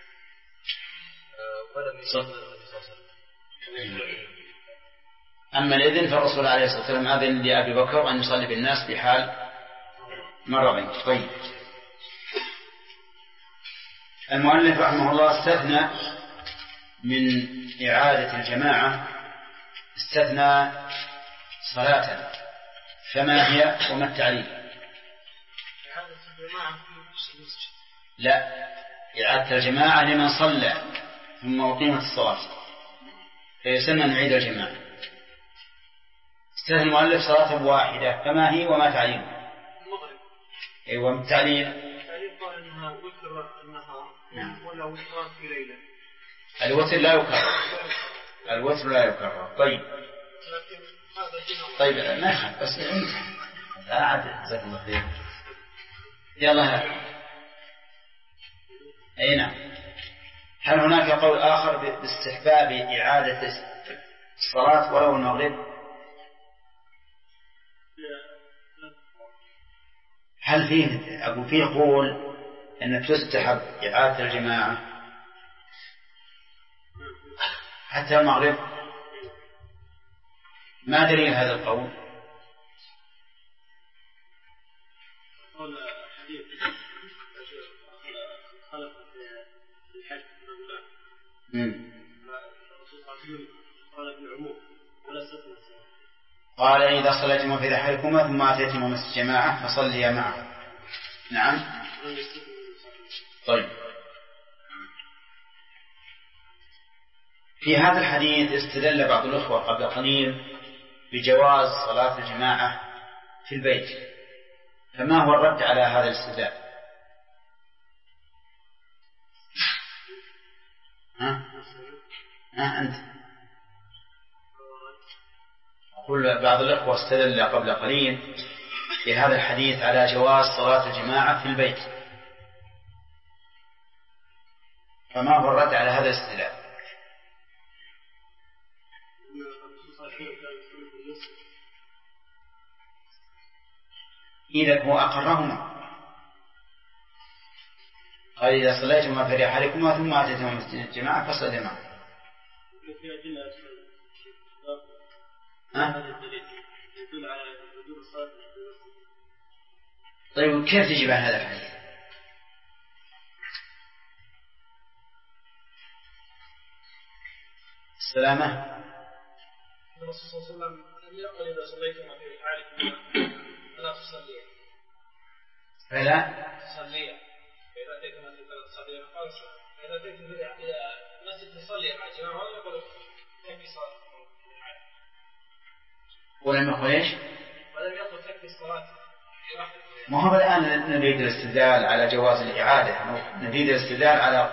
ولم يصلي النبي صلى الله عليه وسلم. أما الإذن فالرسول عليه الصلاة والسلام أذن لأبي بكر أن يصلي بالناس في حال مرضين. طيب، المؤلف رحمه الله استثنى من إعادة الجماعة استثنى صلاة، فما هي وما التعليل؟ لا، إعادة الجماعة لمن صلى ثم أقيمت الصلاة فيسمى نعيد الجماعة. استثنى المؤلف صلاة واحدة، فما هي وما تعليل؟ وما التعليل؟ التعليل قال أنها وتر النهار ولا وترات في ليلة. الوتر لا يكرر. الوتر لا يكرر. طيب ما يخالف، بس انت لا عاد جزاك الله خير. يلا أي نعم. هل هناك قول آخر باستحباب إعادة الصلاة ولو المغرب؟ هل فيه قول أن تستحب إعادة الجماعة حتى المغرب؟ ما دليل هذا القول؟ قال حديث خلق في الحج الرسول صلى الله عليه وسلم قال بالعموم ولا استثنى. قال إذا صليتم في رحلكما ثم أتيتم مسجد الجماعة فصليا معه. نعم. طيب، في هذا الحديث استدل بعض الأخوة قبل قليل بجواز صلاة الجماعة في البيت، فما هو الرد على هذا الاستدلال؟ أنت أقول بعض الأخوة استدل قبل قليل بهذا الحديث على جواز صلاة الجماعة في البيت، فما هو الرد على هذا الاستدلال؟ إذا هو أقرهما قال إذا صليتما في رحالكما ثم أتيتما مسجد الجماعة فصلوا معا. طيب كيف تجيب عن هذا الحديث؟ السلامة. الرسول صلى الله عليه وسلم لم يقل إذا صليتما في رحالكما فلا تصليا. فلا تصليا. إذا أتيت مسجد فلا تصليا خالصا. إذا أتيت إلى مسجد تصلي مع الجماعة ولا يقول تكفي صلاة. ولم يقل إيش؟ ولم يقل تكفي الصلاة. ما هو الآن نريد الاستدلال على جواز الإعادة، نريد الاستدلال على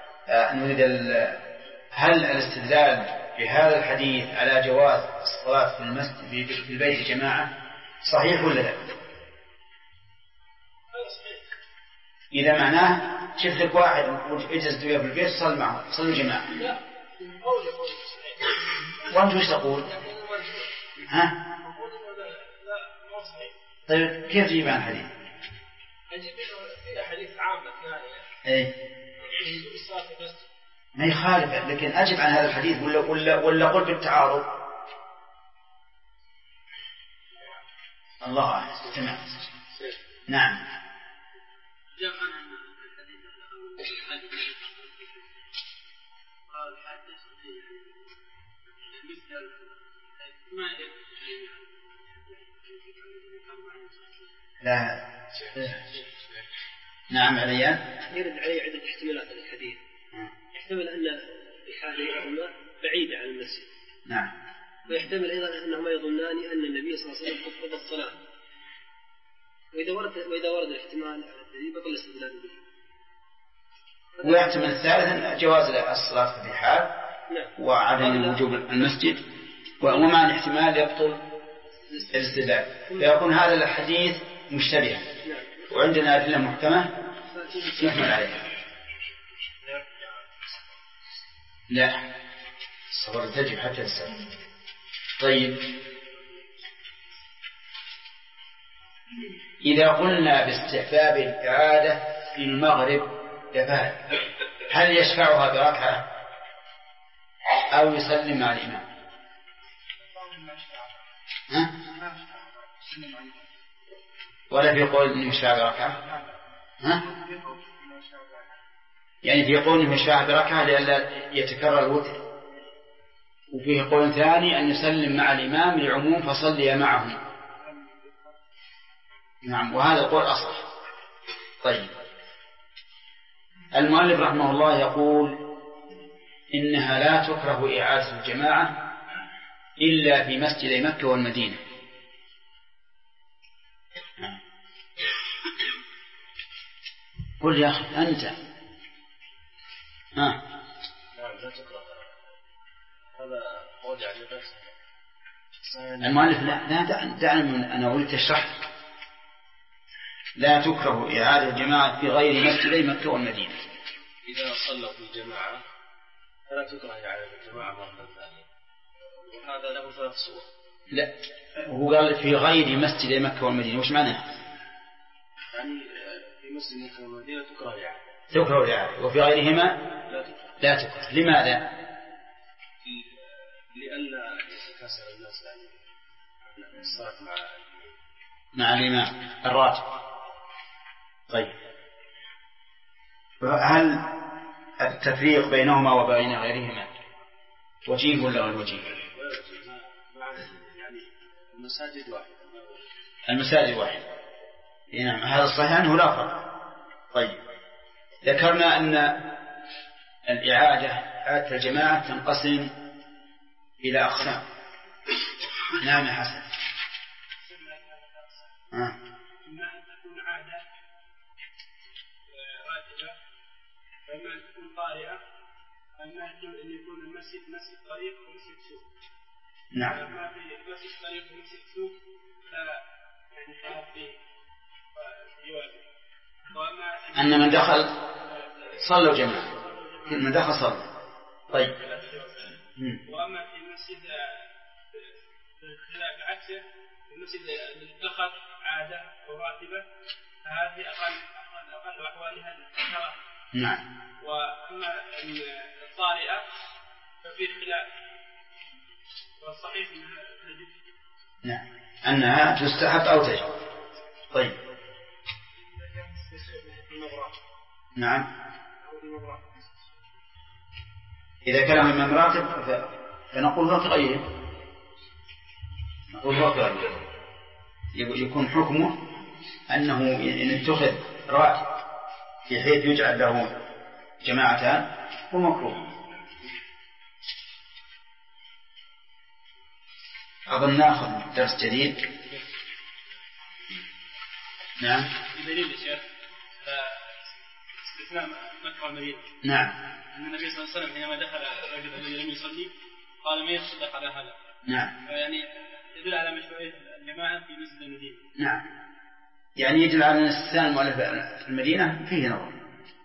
هل الاستدلال بهذا الحديث على جواز الصلاة في المسجد في البيت جماعة صحيح ولا لا؟ إذا معناه شفت لك واحد اجلس وياه في البيت صل معه صلوا جماعة. لا وأنت وش تقول؟ ها؟ طيب كيف تجيب عن الحديث؟ أجيب إلى حديث عامة ثانية. إيه. ما يخالف، لكن أجب عن هذا الحديث ولا قل بالتعارض. الله أعلم. تمام. نعم. جاء عنه الحديث قال حدثني مثل ما لا. نعم عليا. يرد علي عدة احتمالات للحديث. يحتمل أن رحالهما بعيدة عن المسجد. نعم. ويحتمل أيضا أنهما يظنان أن النبي صلى الله عليه وسلم قد قضى الصلاة. وإذا ورد الاحتمال الذي بطل الاستدلال به. ويحتمل الثالث جواز الصلاة في الرحال وعدم وجوب المسجد، ومع الاحتمال يبطل الاستدلال، فيكون هذا الحديث مشتبها وعندنا أدلة محكمة نحمل عليها. لا الصبر تجب حتى السلام. طيب إذا قلنا باستحباب الإعادة في المغرب كفاية، هل يشفعها بركعة أو يسلم مع الإمام؟ ها؟ ولا في قول إنه يشفع بركعة؟ ها؟ يعني في قول إنه يشفع بركعة لئلا يتكرر الوتر، وفيه قول ثاني أن يسلم مع الإمام لعموم فصلي معهم. نعم، وهذا القول أصح. طيب المؤلف رحمه الله يقول إنها لا تكره إعادة الجماعة إلا في مسجد مكة والمدينة. قل يا أخي أنت. لا تكره، هذا قول يعني بس المؤلف لا دعني من أنا أريد تشرح. لا تكره إعادة الجماعة في غير مسجد مكة والمدينة. إذا صلوا في الجماعة فلا تكره إعادة الجماعة مرة ثانية، وهذا له ثلاث صور. لا هو قال في غير مسجد مكة والمدينة، وش معناه؟ يعني في مسجد مكة والمدينة تكره إعادة. تكره الإعادة، وفي غيرهما لا تكره. لماذا؟ لئلا يتكاسل الناس يعني الصلاة مع الإمام الراتب. طيب هل التفريق بينهما وبين غيرهما وجيه ولا غير وجيه؟ يعني المساجد واحدة. المساجد واحدة. نعم هذا الصحيح أنه لا فرق. طيب ذكرنا أن إعادة الجماعة تنقسم إلى أقسام. نعم يا حسن. إما أن تكون عادة راتبة، وإما أن تكون طارئة، أن يكون المسجد مسجد طريق ومسجد سوق. نعم. ما في مسجد طريق ومسجد سوق لا يعني خلاف فيه يواجه. أن من دخل صلوا جماعة، من دخل صلى. طيب. وأما في المسجد خلاف عكسه، المسجد الذي اتخذ عادة وراتبة فهذه أقل أحوالها الكراهة. نعم. وأما الطارئة ففي خلاف، والصحيح أنها تجب. نعم، أنها تستحب أو تجب. طيب. نعم. إذا كان من مراتب فنقول له تغير، نقول له تغير، يكون حكمه أنه يتخذ راتب بحيث يجعل له جماعتان ومكروه. أظن نأخذ درس جديد. نعم. بدليل الشيخ استثناء مكة والمدينة. نعم. أن النبي صلى الله عليه وسلم حينما دخل الرجل الذي لم يصلي قال من يتصدق على هذا. نعم. يعني يدل على مشروعية الجماعة في مسجد المدينة. نعم. يعني يدل على أن استثناء المؤلف في المدينة فيه نظر.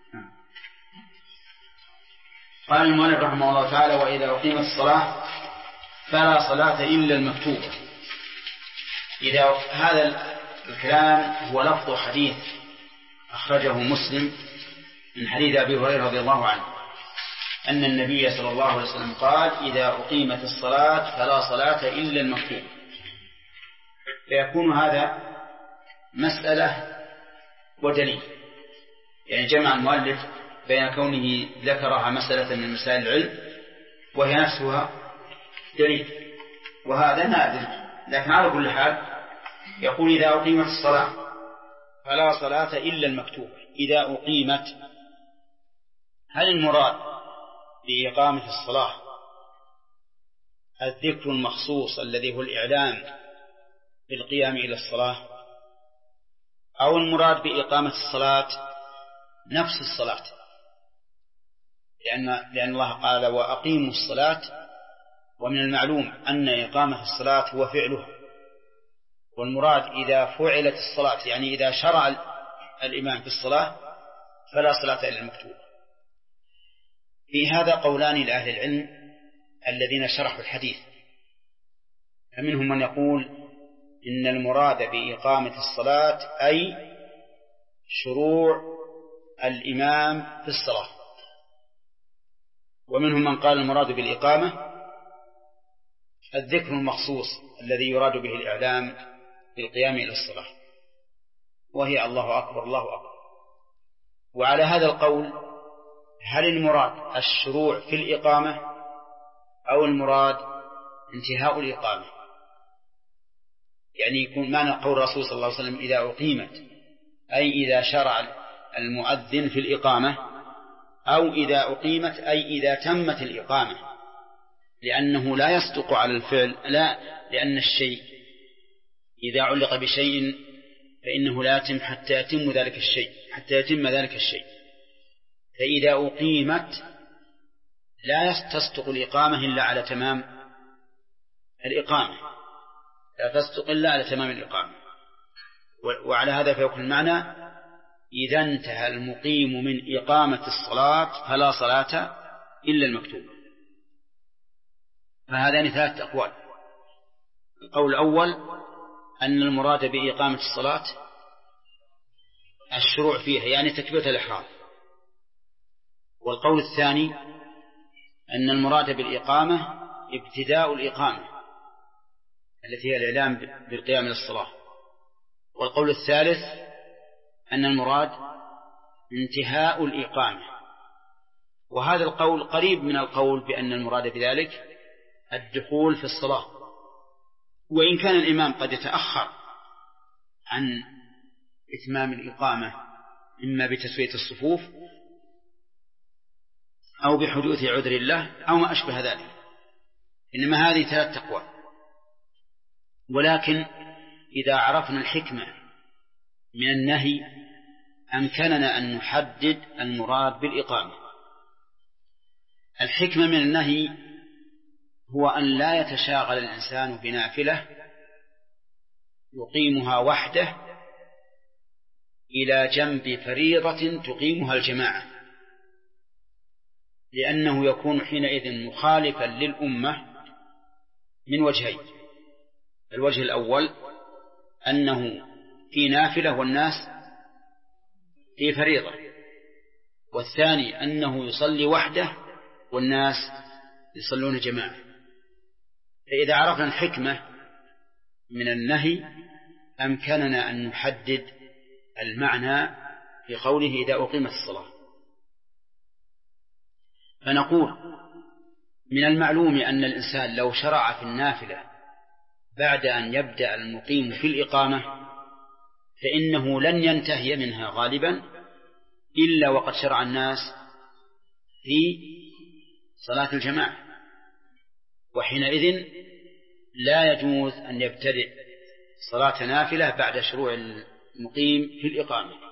قال المؤلف رحمه الله تعالى: وإذا أقيمت الصلاة فلا صلاة إلا المكتوبة. إذا هذا الكلام هو لفظ حديث أخرجه مسلم من حديث أبي هريرة رضي الله عنه أن النبي صلى الله عليه وسلم قال: إذا أقيمت الصلاة فلا صلاة إلا المكتوبة. فيكون هذا مسألة ودليل، يعني جمع المؤلف بين كونه ذكرها مسألة من مسائل العلم وهي نفسها دليل، وهذا نادر. لكن على كل حال يقول: إذا أقيمت الصلاة فلا صلاة إلا المكتوبة. إذا أقيمت، هل المراد بإقامة الصلاة الذكر المخصوص الذي هو الإعلام بالقيام إلى الصلاة، أو المراد بإقامة الصلاة نفس الصلاة؟ لأن الله قال: وأقيموا الصلاة، ومن المعلوم أن إقامة الصلاة هو فعلها، والمراد إذا فعلت الصلاة يعني إذا شرع الإمام في الصلاة فلا صلاة إلا المكتوبة. في هذا قولان لأهل العلم الذين شرحوا الحديث، فمنهم من يقول إن المراد بإقامة الصلاة أي شروع الإمام في الصلاة، ومنهم من قال المراد بالإقامة الذكر المخصوص الذي يراد به الإعلام بالقيام إلى الصلاة، وهي الله أكبر الله أكبر. وعلى هذا القول هل المراد الشروع في الإقامة أو المراد انتهاء الإقامة؟ يعني يكون معنى قول الرسول صلى الله عليه وسلم: إذا أقيمت، أي إذا شرع المؤذن في الإقامة، أو إذا أقيمت أي إذا تمت الإقامة، لأنه لا يصدق على الفعل، لا، لأن الشيء إذا علق بشيء فإنه لا يتم حتى يتم ذلك الشيء. فإذا أقيمت لا تصدق الإقامة إلا على تمام الإقامة، وعلى هذا فيكون المعنى: إذا انتهى المقيم من إقامة الصلاة فلا صلاة إلا المكتوبة. فهذان ثلاثة أقوال. القول الأول أن المراد بإقامة الصلاة الشروع فيها يعني تكبيرة الإحرام، والقول الثاني أن المراد بالإقامة ابتداء الإقامة التي هي الإعلام بالقيام إلى الصلاة، والقول الثالث أن المراد انتهاء الإقامة. وهذا القول قريب من القول بأن المراد بذلك الدخول في الصلاة، وإن كان الإمام قد يتأخر عن إتمام الإقامة إما بتسوية الصفوف أو بحدوث عذر الله أو ما أشبه ذلك، إنما هذه ثلاث أقوال. ولكن إذا عرفنا الحكمة من النهي أمكننا أن نحدد المراد بالإقامة. الحكمة من النهي هو أن لا يتشاغل الإنسان بنافلة يقيمها وحده إلى جنب فريضة تقيمها الجماعة، لأنه يكون حينئذ مخالفا للأمة من وجهين: الوجه الأول أنه في نافلة والناس في فريضة، والثاني أنه يصلي وحده والناس يصلون جماعة. فإذا عرفنا الحكمة من النهي أمكننا أن نحدد المعنى في قوله إذا أقيمت الصلاة. فنقول من المعلوم أن الإنسان لو شرع في النافلة بعد أن يبدأ المقيم في الإقامة فإنه لن ينتهي منها غالبا إلا وقد شرع الناس في صلاة الجماعة، وحينئذ لا يجوز أن يبتدئ صلاة نافلة بعد شروع المقيم في الإقامة.